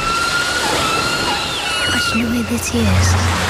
Speaker 12: I don't know where this is.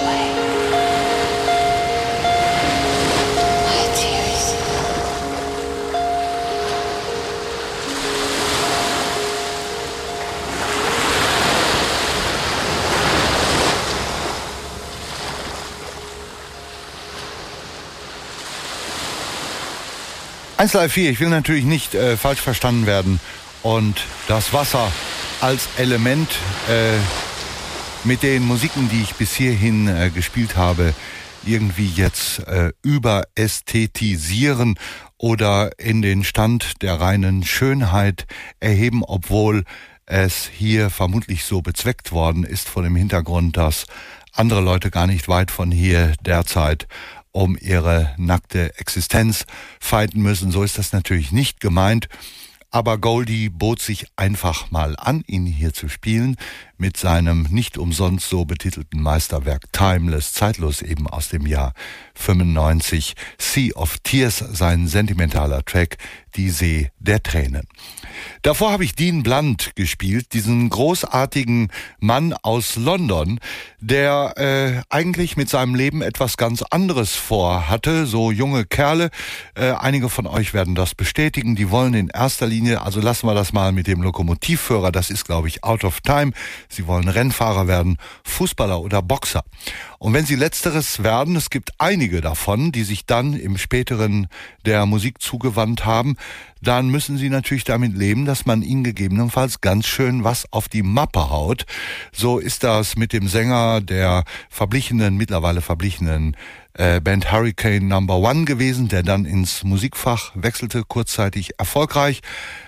Speaker 2: eins Live vier, ich will natürlich nicht äh, falsch verstanden werden und das Wasser als Element äh, mit den Musiken, die ich bis hierhin äh, gespielt habe, irgendwie jetzt äh, überästhetisieren oder in den Stand der reinen Schönheit erheben, obwohl es hier vermutlich so bezweckt worden ist vor dem Hintergrund, dass andere Leute gar nicht weit von hier derzeit um ihre nackte Existenz fighten müssen. So ist das natürlich nicht gemeint. Aber Goldie bot sich einfach mal an, ihn hier zu spielen, mit seinem nicht umsonst so betitelten Meisterwerk Timeless, zeitlos eben aus dem Jahr fünfundneunzig. Sea of Tears, sein sentimentaler Track, die See der Tränen. Davor habe ich Dean Blunt gespielt, diesen großartigen Mann aus London, der äh, eigentlich mit seinem Leben etwas ganz anderes vorhatte. So junge Kerle, äh, einige von euch werden das bestätigen, die wollen in erster Linie, also lassen wir das mal mit dem Lokomotivführer, das ist glaube ich out of time, sie wollen Rennfahrer werden, Fußballer oder Boxer. Und wenn sie letzteres werden, es gibt einige davon, die sich dann im späteren der Musik zugewandt haben, dann müssen sie natürlich damit leben, dass man ihnen gegebenenfalls ganz schön was auf die Mappe haut. So ist das mit dem Sänger der verblichenen, mittlerweile verblichenen äh, Band Hurricane Number One gewesen, der dann ins Musikfach wechselte, kurzzeitig erfolgreich.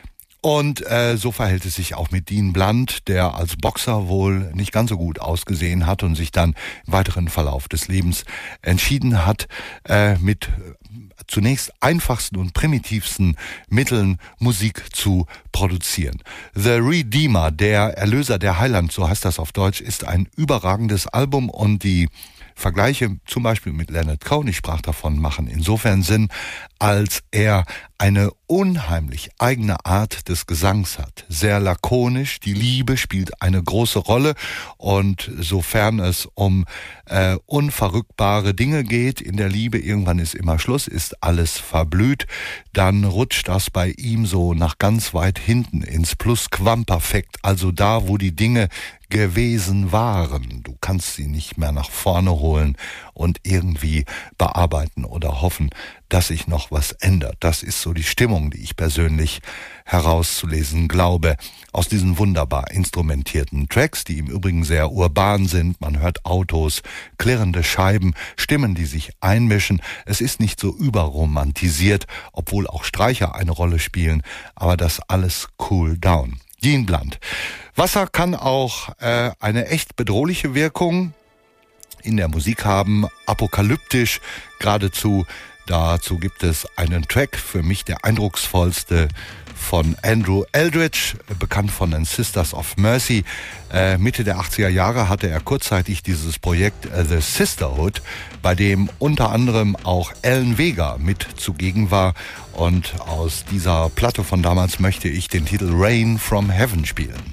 Speaker 2: Und äh, so verhält es sich auch mit Dean Blunt, der als Boxer wohl nicht ganz so gut ausgesehen hat und sich dann im weiteren Verlauf des Lebens entschieden hat, äh, mit zunächst einfachsten und primitivsten Mitteln Musik zu produzieren. The Redeemer, der Erlöser, der Heiland, so heißt das auf Deutsch, ist ein überragendes Album und die Vergleiche zum Beispiel mit Leonard Cohen, ich sprach davon, machen insofern Sinn, als er eine unheimlich eigene Art des Gesangs hat. Sehr lakonisch, die Liebe spielt eine große Rolle und sofern es um äh, unverrückbare Dinge geht in der Liebe, irgendwann ist immer Schluss, ist alles verblüht, dann rutscht das bei ihm so nach ganz weit hinten ins Plusquamperfekt, also da, wo die Dinge gewesen waren. Du kannst sie nicht mehr nach vorne holen und irgendwie bearbeiten oder hoffen, dass sich noch was ändert. Das ist so die Stimmung, die ich persönlich herauszulesen glaube aus diesen wunderbar instrumentierten Tracks, die im Übrigen sehr urban sind. Man hört Autos, klirrende Scheiben, Stimmen, die sich einmischen. Es ist nicht so überromantisiert, obwohl auch Streicher eine Rolle spielen, aber das alles cool down. Dean Blunt. Wasser kann auch äh, eine echt bedrohliche Wirkung in der Musik haben, apokalyptisch geradezu. Dazu gibt es einen Track, für mich der eindrucksvollste, von Andrew Eldridge, bekannt von den Sisters of Mercy. Äh, Mitte der achtziger Jahre hatte er kurzzeitig dieses Projekt äh, The Sisterhood, bei dem unter anderem auch Ellen Vega mit zugegen war. Und aus dieser Platte von damals möchte ich den Titel Rain from Heaven spielen.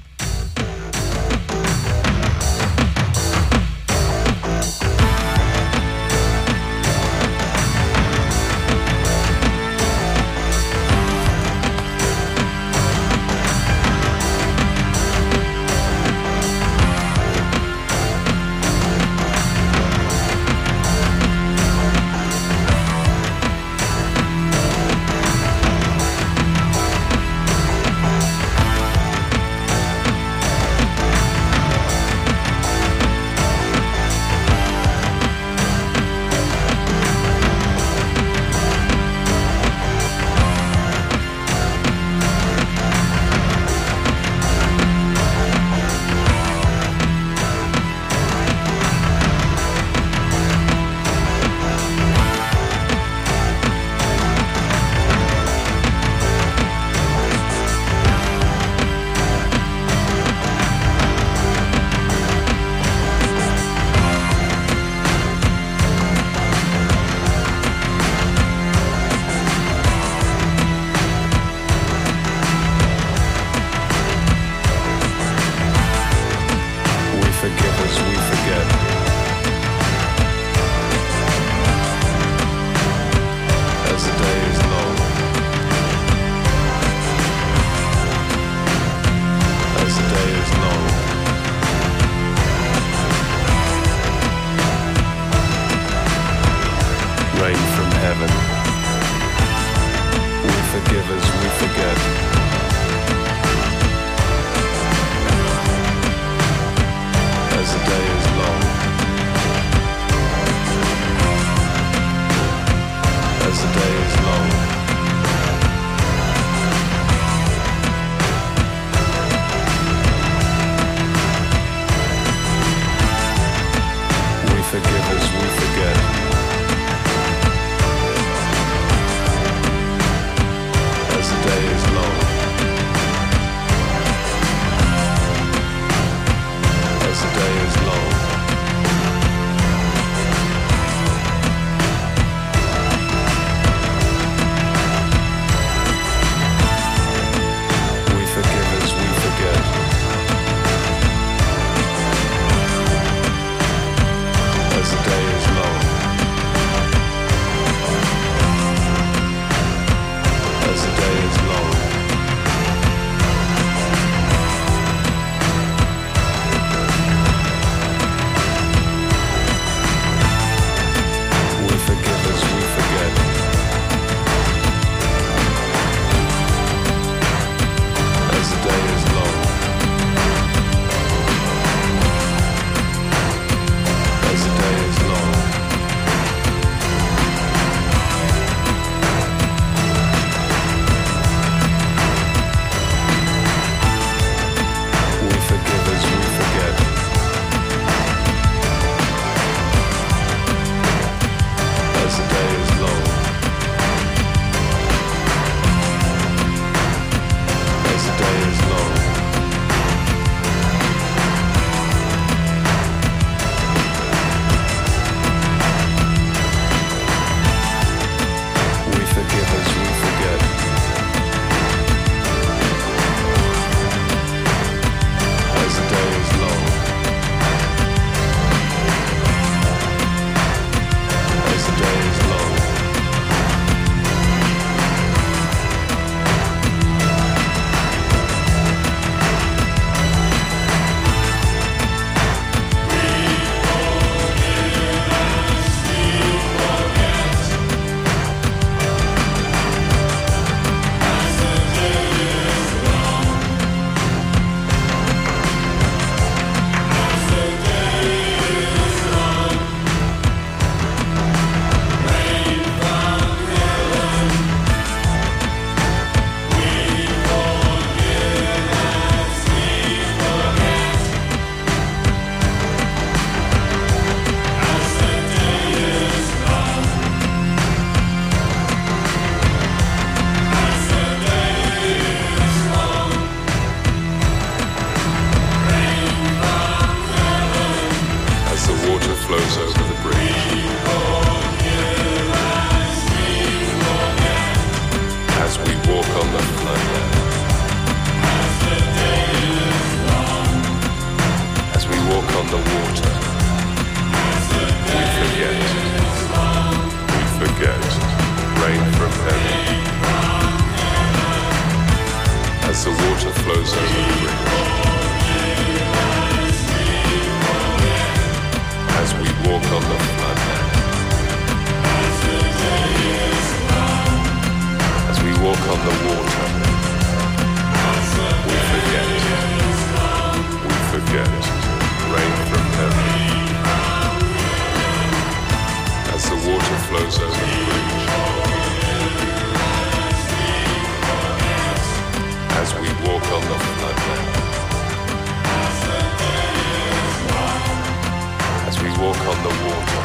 Speaker 13: heaven. We forgive as we forget. As the day is long. As the day is long. We forgive as we forget. As the day is long. As the day is long. We forgive as we forget. As the day is long. As the day is long. We forgive as we forget. As the day is long. As the day is long. We forgive as we forget. As the day is long. As the day is long. We forgive as we forget. As the day is long. As the day is long. As the water flows over the bridge. As we walk on the floodland. As we walk on the water. We forget. We forget. Rain from heaven. As the water flows over the bridge. As we walk on the floodland. As we walk on the water. We forget. We forget. Rain from heaven. As the water flows over the bridge. As we walk on the floodland. As we walk on the water,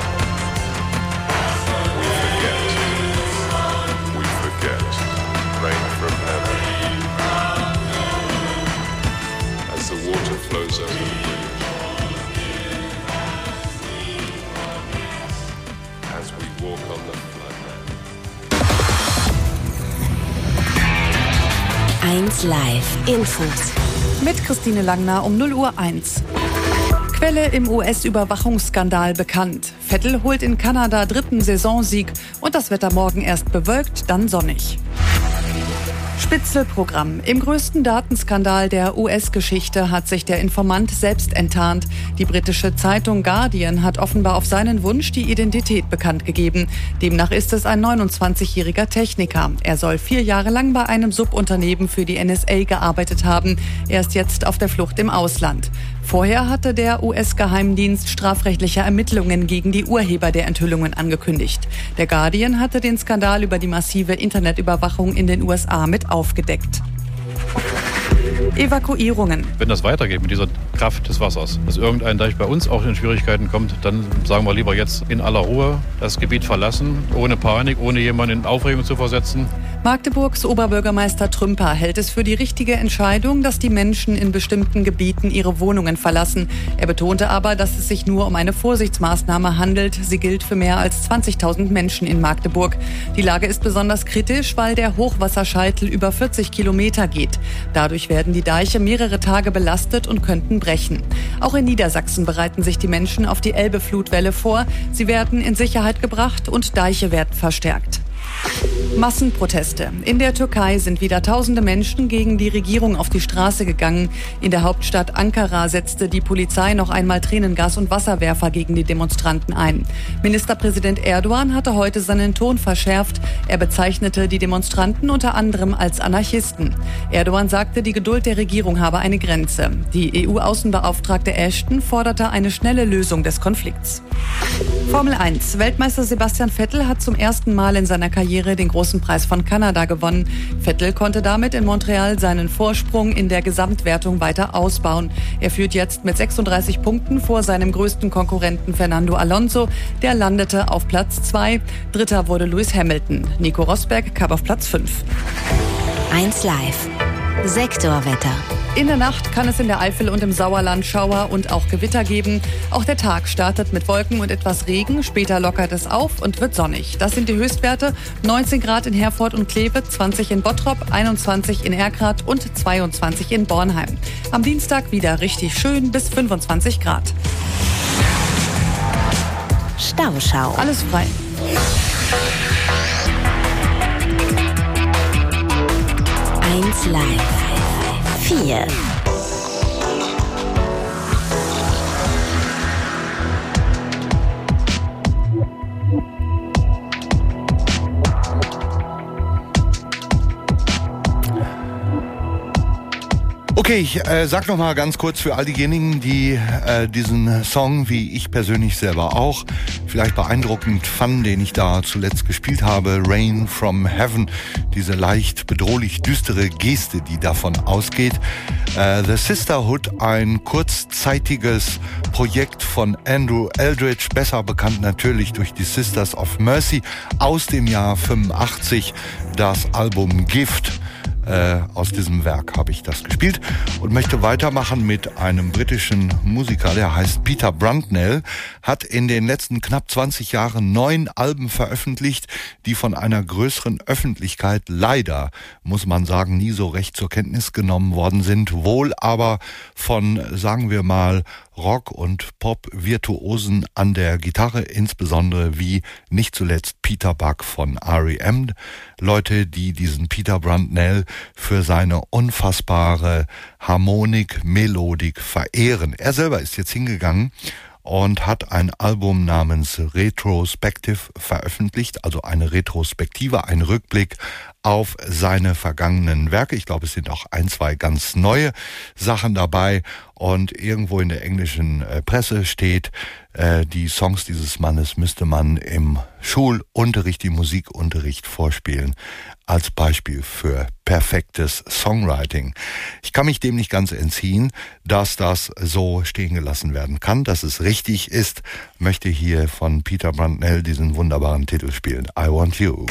Speaker 13: we forget, we forget, rain from heaven. As the water flows over the bridge, as we walk on the floodland.
Speaker 11: eins Live Infos.
Speaker 7: Mit Christine Langner um null Uhr eins. Quelle im U S-Überwachungsskandal bekannt. Vettel holt in Kanada dritten Saisonsieg und das Wetter morgen erst bewölkt, dann sonnig. Spitzelprogramm. Im größten Datenskandal der U S-Geschichte hat sich der Informant selbst enttarnt. Die britische Zeitung Guardian hat offenbar auf seinen Wunsch die Identität bekannt gegeben. Demnach ist es ein neunundzwanzigjähriger Techniker. Er soll vier Jahre lang bei einem Subunternehmen für die N S A gearbeitet haben. Er ist jetzt auf der Flucht im Ausland. Vorher hatte der U S-Geheimdienst strafrechtliche Ermittlungen gegen die Urheber der Enthüllungen angekündigt. Der Guardian hatte den Skandal über die massive Internetüberwachung in den U S A mit aufgedeckt. Evakuierungen.
Speaker 14: Wenn das weitergeht mit dieser Kraft des Wassers, dass irgendein Deich bei uns auch in Schwierigkeiten kommt, dann sagen wir lieber jetzt in aller Ruhe das Gebiet verlassen, ohne Panik, ohne jemanden in Aufregung zu versetzen.
Speaker 7: Magdeburgs Oberbürgermeister Trümper hält es für die richtige Entscheidung, dass die Menschen in bestimmten Gebieten ihre Wohnungen verlassen. Er betonte aber, dass es sich nur um eine Vorsichtsmaßnahme handelt. Sie gilt für mehr als zwanzigtausend Menschen in Magdeburg. Die Lage ist besonders kritisch, weil der Hochwasserscheitel über vierzig Kilometer geht. Dadurch werden die Deiche mehrere Tage belastet und könnten brechen. Auch in Niedersachsen bereiten sich die Menschen auf die Elbe-Flutwelle vor. Sie werden in Sicherheit gebracht und Deiche werden verstärkt. Massenproteste. In der Türkei sind wieder tausende Menschen gegen die Regierung auf die Straße gegangen. In der Hauptstadt Ankara setzte die Polizei noch einmal Tränengas und Wasserwerfer gegen die Demonstranten ein. Ministerpräsident Erdogan hatte heute seinen Ton verschärft. Er bezeichnete die Demonstranten unter anderem als Anarchisten. Erdogan sagte, die Geduld der Regierung habe eine Grenze. Die E U-Außenbeauftragte Ashton forderte eine schnelle Lösung des Konflikts. Formel eins. Weltmeister Sebastian Vettel hat zum ersten Mal in seiner Karriere den großen Preis von Kanada gewonnen. Vettel konnte damit in Montreal seinen Vorsprung in der Gesamtwertung weiter ausbauen. Er führt jetzt mit sechsunddreißig Punkten vor seinem größten Konkurrenten Fernando Alonso. Der landete auf Platz zwei. Dritter wurde Lewis Hamilton. Nico Rosberg kam auf Platz fünf.
Speaker 11: eins Live. Sektorwetter.
Speaker 7: In der Nacht kann es in der Eifel und im Sauerland Schauer und auch Gewitter geben. Auch der Tag startet mit Wolken und etwas Regen. Später lockert es auf und wird sonnig. Das sind die Höchstwerte. neunzehn Grad in Herford und Kleve, zwanzig in Bottrop, einundzwanzig in Erkrath und zweiundzwanzig in Bornheim. Am Dienstag wieder richtig schön bis fünfundzwanzig Grad.
Speaker 11: Stauschau.
Speaker 7: Alles frei.
Speaker 11: eins Live. vier.
Speaker 2: Okay, ich äh, sag noch mal ganz kurz für all diejenigen, die äh, diesen Song, wie ich persönlich selber auch, vielleicht beeindruckend fanden, den ich da zuletzt gespielt habe, Rain from Heaven, diese leicht bedrohlich düstere Geste, die davon ausgeht. Äh, The Sisterhood, ein kurzzeitiges Projekt von Andrew Eldridge, besser bekannt natürlich durch die Sisters of Mercy, aus dem Jahr fünfundachtzig, das Album Gift. Äh, aus diesem Werk habe ich das gespielt und möchte weitermachen mit einem britischen Musiker, der heißt Peter Brantnell, hat in den letzten knapp zwanzig Jahren neun Alben veröffentlicht, die von einer größeren Öffentlichkeit leider, muss man sagen, nie so recht zur Kenntnis genommen worden sind, wohl aber von, sagen wir mal, Rock- und Pop-Virtuosen an der Gitarre, insbesondere wie nicht zuletzt Peter Buck von R E M. Leute, die diesen Peter Brantnell für seine unfassbare Harmonik, Melodik verehren. Er selber ist jetzt hingegangen und hat ein Album namens Retrospective veröffentlicht, also eine Retrospektive, ein Rückblick auf seine vergangenen Werke. Ich glaube, es sind auch ein, zwei ganz neue Sachen dabei und irgendwo in der englischen äh, Presse steht, äh, die Songs dieses Mannes müsste man im Schulunterricht, im Musikunterricht vorspielen, als Beispiel für perfektes Songwriting. Ich kann mich dem nicht ganz entziehen, dass das so stehen gelassen werden kann, dass es richtig ist, möchte hier von Peter Brantnell diesen wunderbaren Titel spielen, I Want You.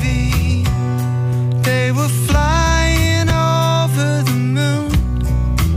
Speaker 15: They were flying over the moon.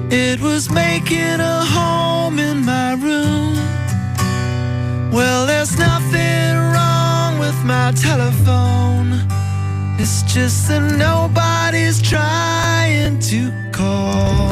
Speaker 15: It was making a home in my room. Well, there's nothing wrong with my telephone. It's just that nobody's trying to call.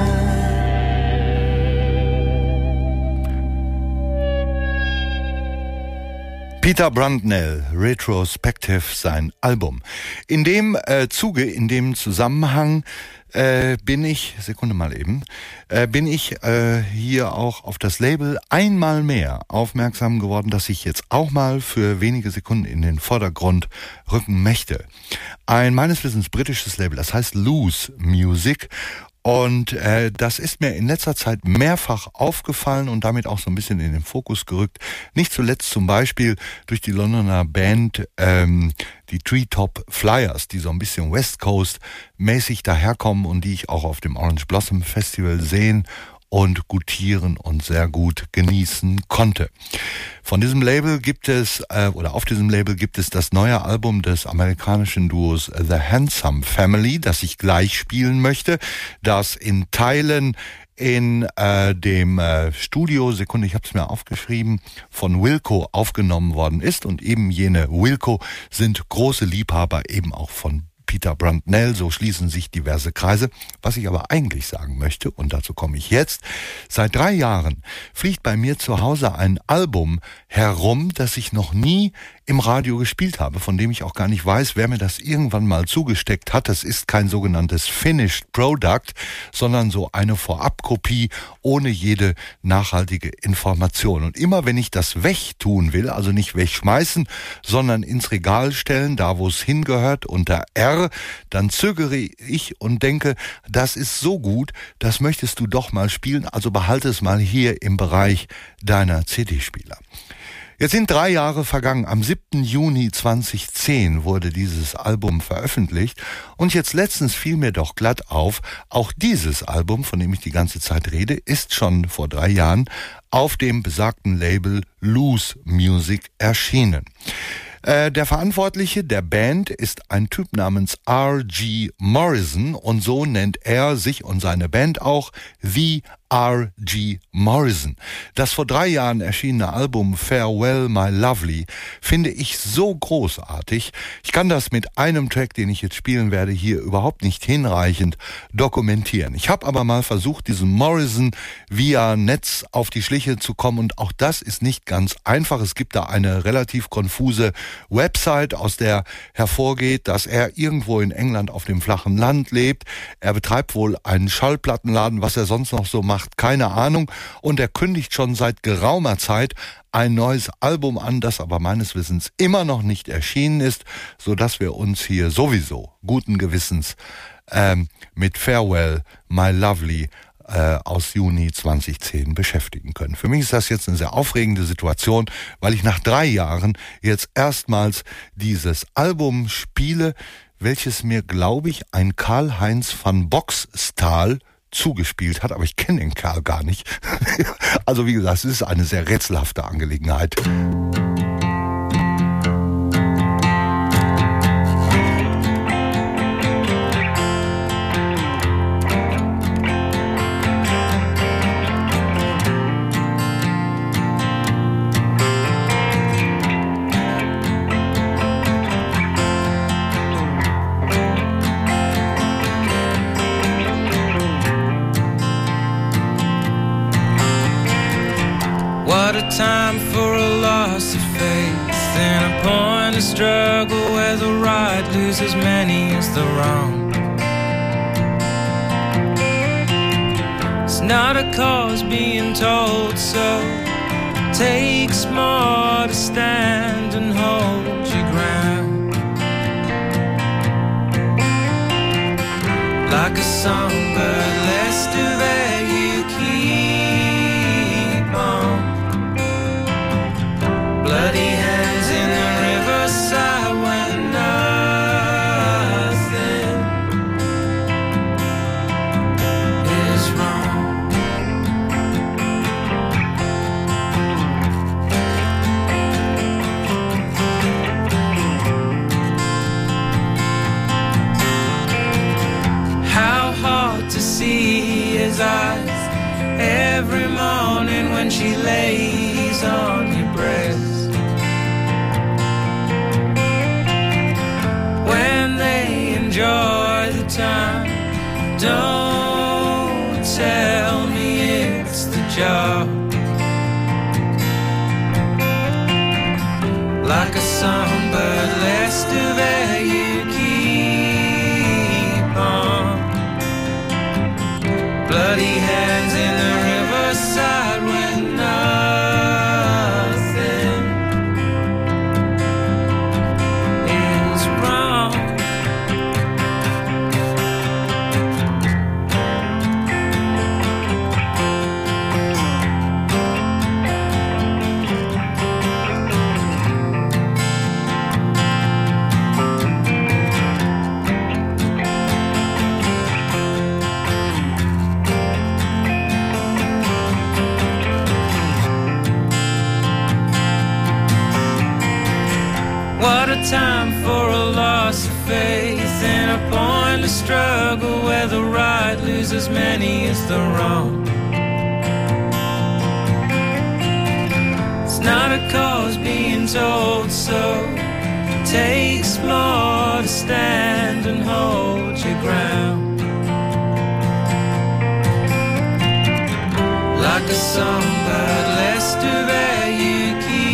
Speaker 2: Peter Brandnell, Retrospective, sein Album. In dem äh, Zuge, in dem Zusammenhang äh, bin ich, Sekunde mal eben, äh, bin ich äh, hier auch auf das Label einmal mehr aufmerksam geworden, dass ich jetzt auch mal für wenige Sekunden in den Vordergrund rücken möchte. Ein meines Wissens britisches Label, das heißt Loose Music. Und äh, das ist mir in letzter Zeit mehrfach aufgefallen und damit auch so ein bisschen in den Fokus gerückt. Nicht zuletzt zum Beispiel durch die Londoner Band, ähm, die Treetop Flyers, die so ein bisschen West Coast mäßig daherkommen und die ich auch auf dem Orange Blossom Festival sehen und gutieren und sehr gut genießen konnte. Von diesem Label gibt es, äh, oder auf diesem Label gibt es das neue Album des amerikanischen Duos The Handsome Family, das ich gleich spielen möchte, das in Teilen in äh, dem äh, Studio, Sekunde, ich habe es mir aufgeschrieben, von Wilco aufgenommen worden ist. Und eben jene Wilco sind große Liebhaber eben auch von Peter Brandnell, so schließen sich diverse Kreise. Was ich aber eigentlich sagen möchte, und dazu komme ich jetzt, seit drei Jahren fliegt bei mir zu Hause ein Album herum, das ich noch nie im Radio gespielt habe, von dem ich auch gar nicht weiß, wer mir das irgendwann mal zugesteckt hat. Das ist kein sogenanntes Finished Product, sondern so eine Vorabkopie ohne jede nachhaltige Information. Und immer wenn ich das wegtun will, also nicht wegschmeißen, sondern ins Regal stellen, da wo es hingehört, unter R, dann zögere ich und denke, das ist so gut, das möchtest du doch mal spielen, also behalte es mal hier im Bereich deiner C D-Spieler. Jetzt sind drei Jahre vergangen. Am siebten Juni zweitausendzehn wurde dieses Album veröffentlicht. Und jetzt letztens fiel mir doch glatt auf, auch dieses Album, von dem ich die ganze Zeit rede, ist schon vor drei Jahren auf dem besagten Label Loose Music erschienen. Äh, der Verantwortliche der Band ist ein Typ namens R G Morrison und so nennt er sich und seine Band auch The R G Morrison. Das vor drei Jahren erschienene Album Farewell My Lovely finde ich so großartig. Ich kann das mit einem Track, den ich jetzt spielen werde, hier überhaupt nicht hinreichend dokumentieren. Ich habe aber mal versucht, diesem Morrison via Netz auf die Schliche zu kommen und auch das ist nicht ganz einfach. Es gibt da eine relativ konfuse Website, aus der hervorgeht, dass er irgendwo in England auf dem flachen Land lebt. Er betreibt wohl einen Schallplattenladen, was er sonst noch so macht. Keine Ahnung, und er kündigt schon seit geraumer Zeit ein neues Album an, das aber meines Wissens immer noch nicht erschienen ist, so dass wir uns hier sowieso guten Gewissens ähm, mit Farewell My Lovely äh, aus Juni zweitausendzehn beschäftigen können. Für mich ist das jetzt eine sehr aufregende Situation, weil ich nach drei Jahren jetzt erstmals dieses Album spiele, welches mir, glaube ich, ein Karl-Heinz van Boxstal zugespielt hat, aber ich kenne den Kerl gar nicht. Also wie gesagt, es ist eine sehr rätselhafte Angelegenheit.
Speaker 15: Time for a loss of faith in a pointless struggle where the right loses many as the wrong. It's not a cause being told so. It takes more to stand and hold your ground. Like a songbird less to there you keep on. Bloody hands in the riverside when nothing is wrong. How hard to see as woman's eyes every morning when she lays on your breast. When they enjoy the time, don't tell me it's the job. Like a songbird lest of air you keep on. Bloody hands in the riverside when nothing is wrong. What a time for a loss of faith in a pointless struggle where the right loses as many as the wrong. It's not a cause being told so. It takes more to stand and hold your ground. Like a songbird lest of air you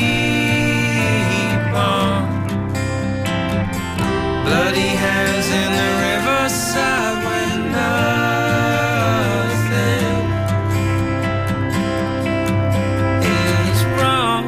Speaker 15: keep on. Bloody hands in the riverside when nothing is wrong.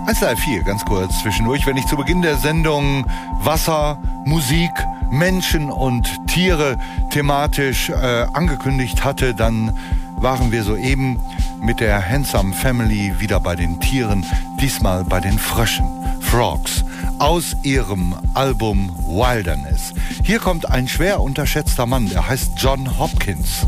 Speaker 2: eins Live vier, ganz kurz zwischendurch, wenn ich zu Beginn der Sendung Wasser, Musik, Menschen und Tiere thematisch äh, angekündigt hatte, dann waren wir soeben mit der Handsome Family wieder bei den Tieren, diesmal bei den Fröschen, Frogs, aus ihrem Album Wilderness. Hier kommt ein schwer unterschätzter Mann, der heißt John Hopkins.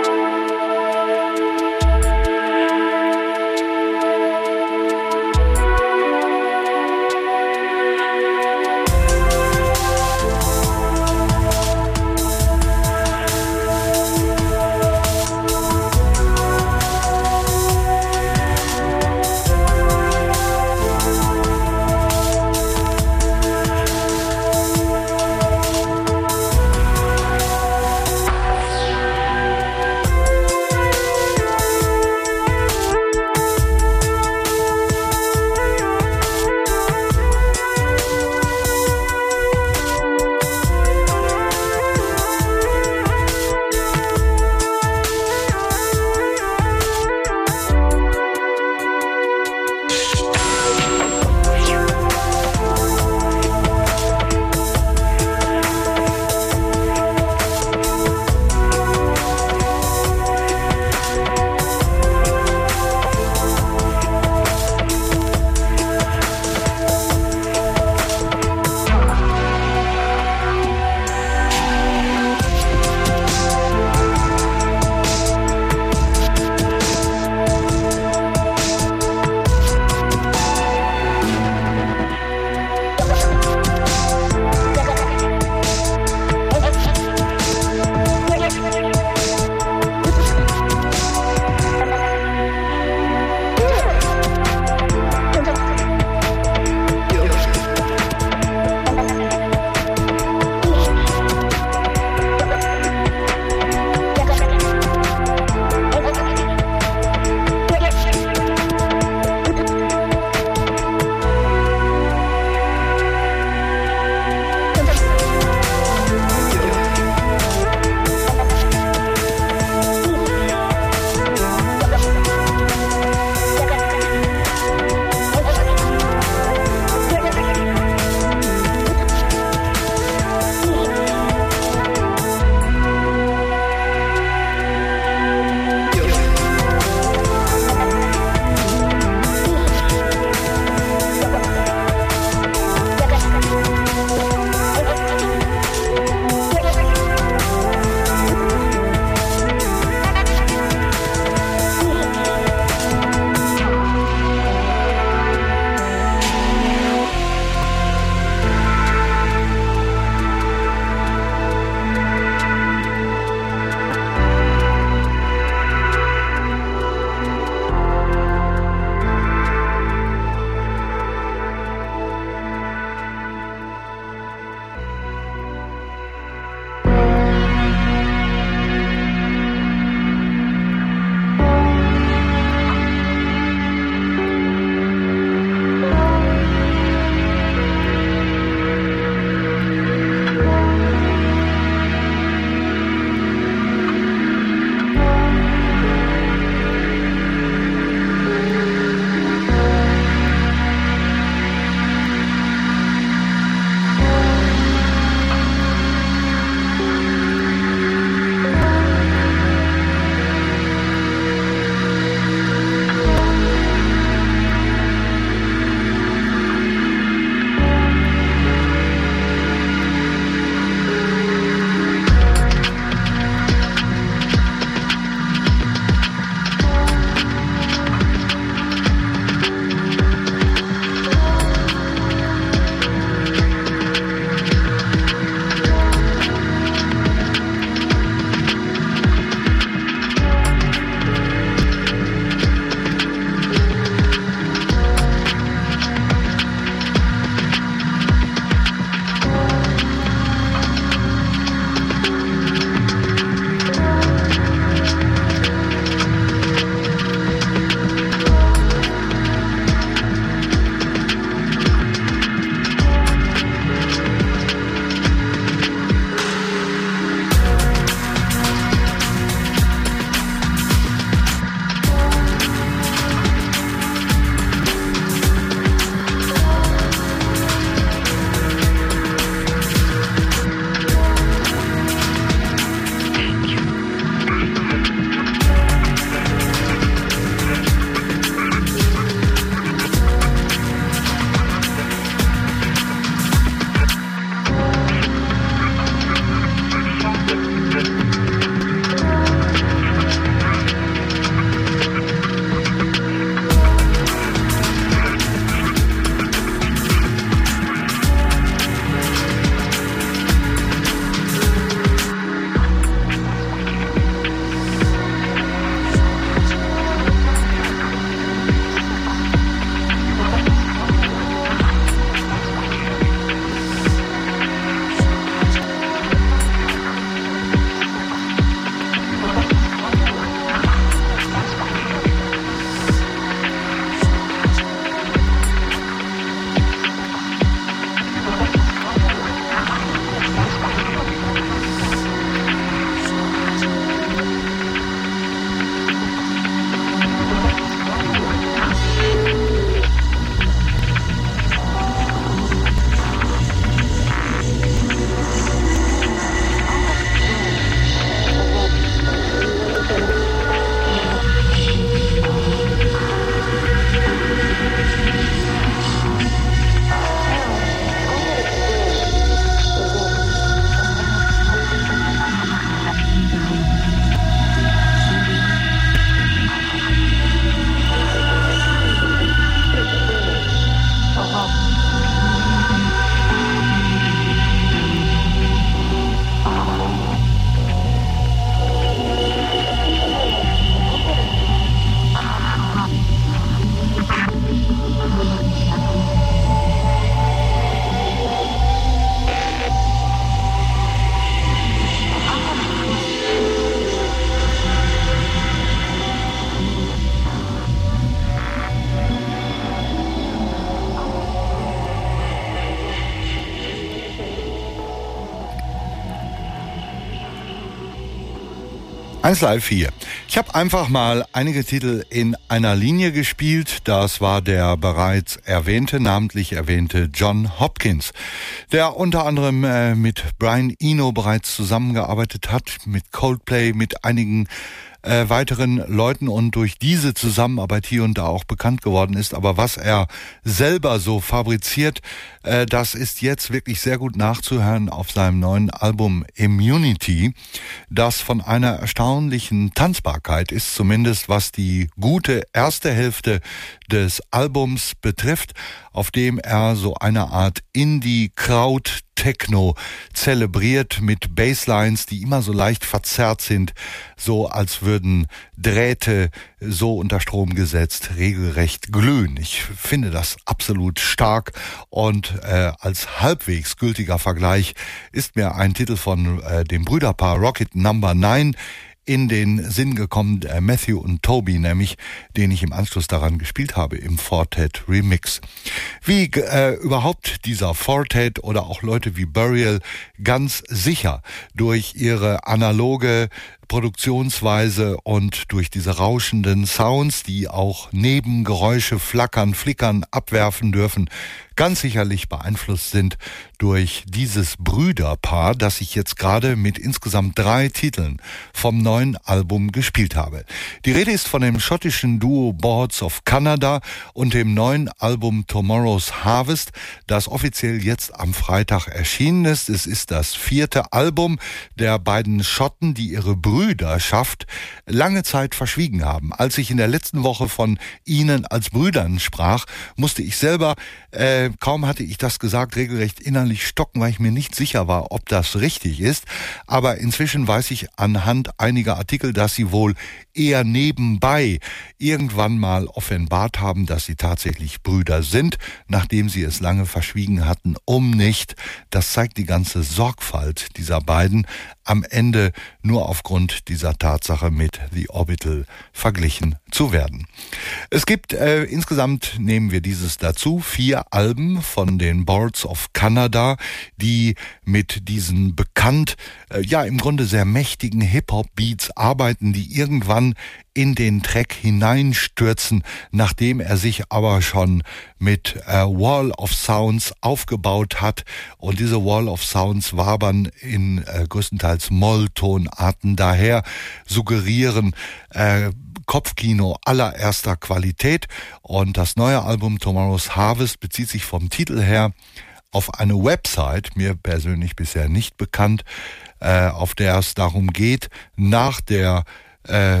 Speaker 2: eins Live vier. Ich habe einfach mal einige Titel in einer Linie gespielt. Das war der bereits erwähnte, namentlich erwähnte John Hopkins, der unter anderem äh, mit Brian Eno bereits zusammengearbeitet hat, mit Coldplay, mit einigen Äh, weiteren Leuten und durch diese Zusammenarbeit hier und da auch bekannt geworden ist. Aber was er selber so fabriziert, äh, das ist jetzt wirklich sehr gut nachzuhören auf seinem neuen Album Immunity, das von einer erstaunlichen Tanzbarkeit ist, zumindest was die gute erste Hälfte des Albums betrifft, auf dem er so eine Art Indie-Kraut Techno zelebriert mit Basslines, die immer so leicht verzerrt sind, so als würden Drähte so unter Strom gesetzt regelrecht glühen. Ich finde das absolut stark und äh, als halbwegs gültiger Vergleich ist mir ein Titel von äh, dem Brüderpaar Rocket Number Nine in den Sinn gekommen, äh, Matthew und Toby, nämlich, den ich im Anschluss daran gespielt habe im Fortet Remix. Wie äh, überhaupt dieser Fortet oder auch Leute wie Burial ganz sicher durch ihre analoge Produktionsweise und durch diese rauschenden Sounds, die auch Nebengeräusche flackern, flickern, abwerfen dürfen, ganz sicherlich beeinflusst sind durch dieses Brüderpaar, das ich jetzt gerade mit insgesamt drei Titeln vom neuen Album gespielt habe. Die Rede ist von dem schottischen Duo Boards of Canada und dem neuen Album Tomorrow's Harvest, das offiziell jetzt am Freitag erschienen ist. Es ist das vierte Album der beiden Schotten, die ihre Brüderschaft lange Zeit verschwiegen haben. Als ich in der letzten Woche von ihnen als Brüdern sprach, musste ich selber, äh, kaum hatte ich das gesagt, regelrecht innerlich stocken, weil ich mir nicht sicher war, ob das richtig ist. Aber inzwischen weiß ich anhand einiger Artikel, dass sie wohl eher nebenbei irgendwann mal offenbart haben, dass sie tatsächlich Brüder sind, nachdem sie es lange verschwiegen hatten, um nicht, das zeigt die ganze Sorgfalt dieser beiden, am Ende nur aufgrund dieser Tatsache mit The Orbital verglichen zu werden. Es gibt äh, insgesamt, nehmen wir dieses dazu, vier Alben von den Boards of Canada, die mit diesen bekannt, äh, ja im Grunde sehr mächtigen Hip-Hop-Beats arbeiten, die irgendwann in den Track hineinstürzen, nachdem er sich aber schon mit äh, Wall of Sounds aufgebaut hat. Und diese Wall of Sounds wabern in äh, größtenteils Molltonarten daher, suggerieren äh, Kopfkino allererster Qualität. Und das neue Album Tomorrow's Harvest bezieht sich vom Titel her auf eine Website, mir persönlich bisher nicht bekannt, äh, auf der es darum geht, nach der äh,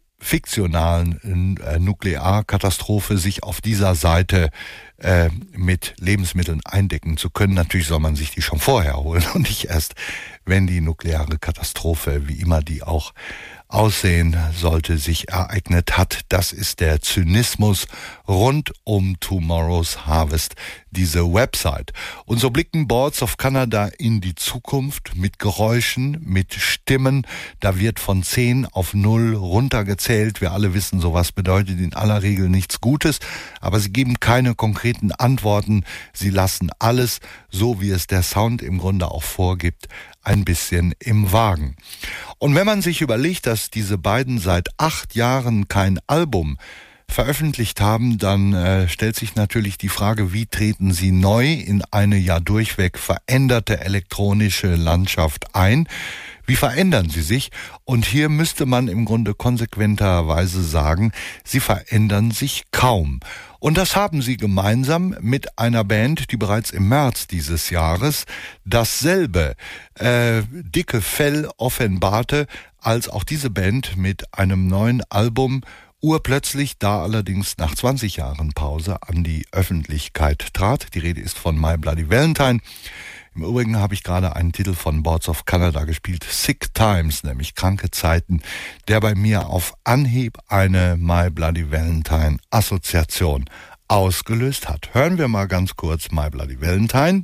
Speaker 2: fiktionalen äh, Nuklearkatastrophe sich auf dieser Seite äh, mit Lebensmitteln eindecken zu können. Natürlich soll man sich die schon vorher holen und nicht erst, wenn die nukleare Katastrophe, wie immer die auch aussehen sollte, sich ereignet hat. Das ist der Zynismus rund um Tomorrow's Harvest, diese Website. Und so blicken Boards of Canada in die Zukunft mit Geräuschen, mit Stimmen. Da wird von zehn auf null runtergezählt. Wir alle wissen, sowas bedeutet in aller Regel nichts Gutes, aber sie geben keine konkreten Antworten. Sie lassen alles, so wie es der Sound im Grunde auch vorgibt, ein bisschen im Wagen. Und wenn man sich überlegt, dass diese beiden seit acht Jahren kein Album veröffentlicht haben, dann äh, stellt sich natürlich die Frage, wie treten sie neu in eine ja durchweg veränderte elektronische Landschaft ein? Wie verändern sie sich? Und hier müsste man im Grunde konsequenterweise sagen, sie verändern sich kaum. Und das haben sie gemeinsam mit einer Band, die bereits im März dieses Jahres dasselbe äh, dicke Fell offenbarte, als auch diese Band mit einem neuen Album urplötzlich, da allerdings nach zwanzig Jahren Pause, an die Öffentlichkeit trat. Die Rede ist von My Bloody Valentine. Im Übrigen habe ich gerade einen Titel von Boards of Canada gespielt, Sick Times, nämlich kranke Zeiten, der bei mir auf Anhieb eine My Bloody Valentine Assoziation ausgelöst hat. Hören wir mal ganz kurz My Bloody Valentine.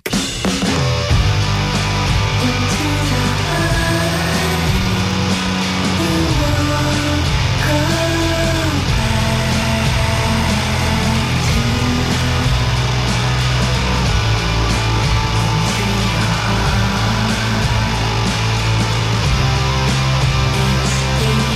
Speaker 15: It's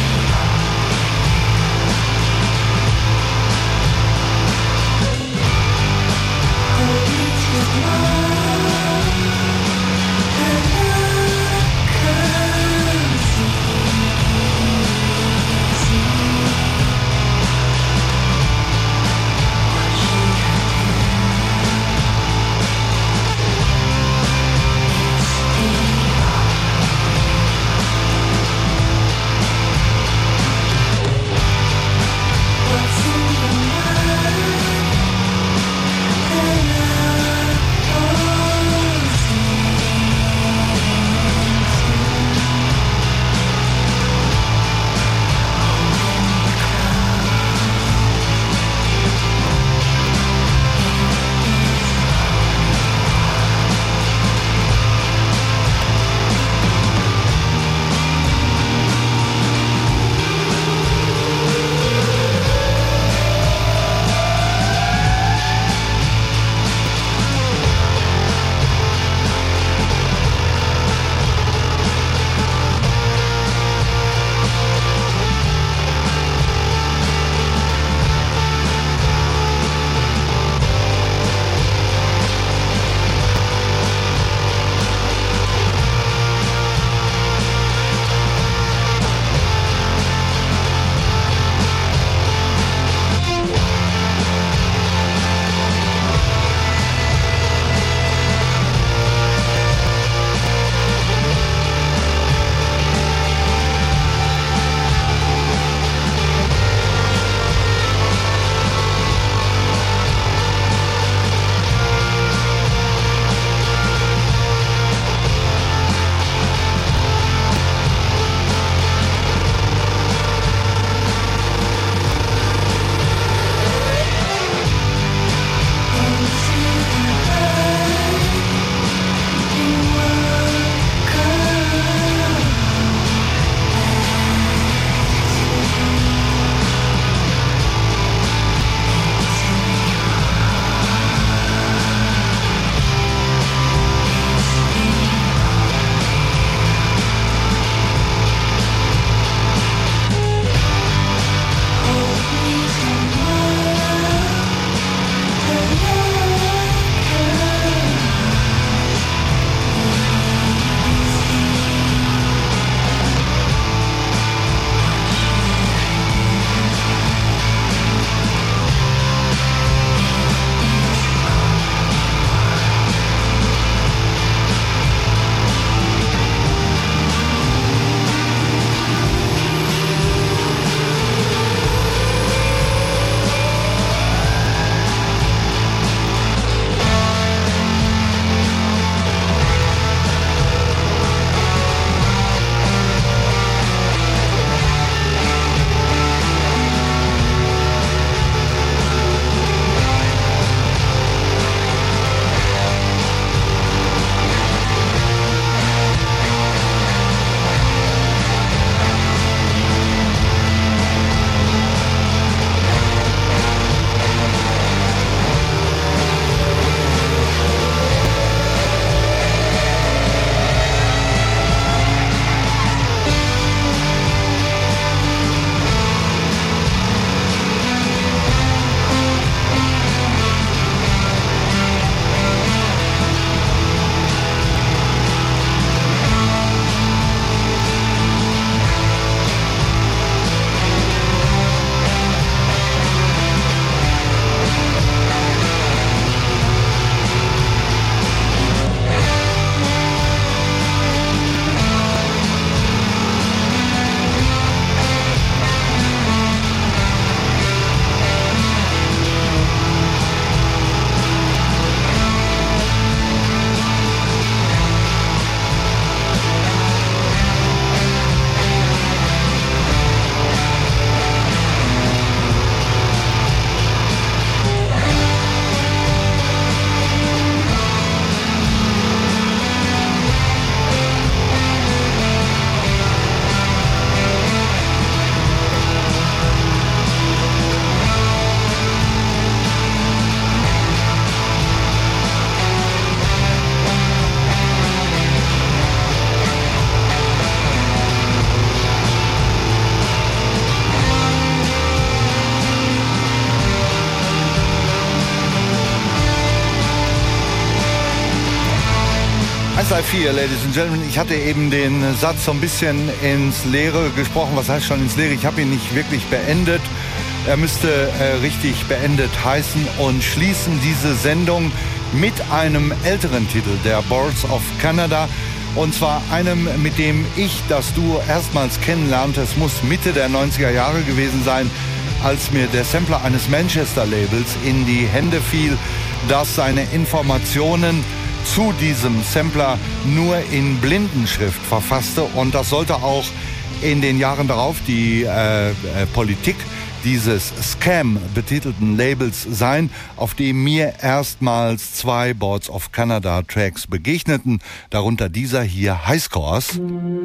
Speaker 2: eins Live vier, Ladies and Gentlemen. Ich hatte eben den Satz so ein bisschen ins Leere gesprochen. Was heißt schon ins Leere? Ich habe ihn nicht wirklich beendet. Er müsste äh, richtig beendet heißen und schließen diese Sendung mit einem älteren Titel, der Birds of Canada. Und zwar einem, mit dem ich das Duo erstmals kennenlernte. Es muss Mitte der neunziger Jahre gewesen sein, als mir der Sampler eines Manchester-Labels in die Hände fiel, das seine Informationen zu diesem Sampler nur in Blindenschrift verfasste. Und das sollte auch in den Jahren darauf die äh, äh, Politik dieses Scam betitelten Labels sein, auf dem mir erstmals zwei Birds of Canada Tracks begegneten, darunter dieser hier, Highscores.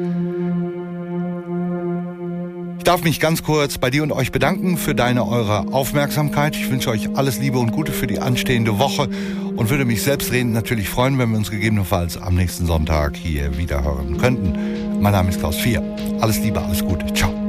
Speaker 2: Ich darf mich ganz kurz bei dir und euch bedanken für deine, eure Aufmerksamkeit. Ich wünsche euch alles Liebe und Gute für die anstehende Woche und würde mich selbstredend natürlich freuen, wenn wir uns gegebenenfalls am nächsten Sonntag hier wieder hören könnten. Mein Name ist Klaus Vier. Alles Liebe, alles Gute. Ciao.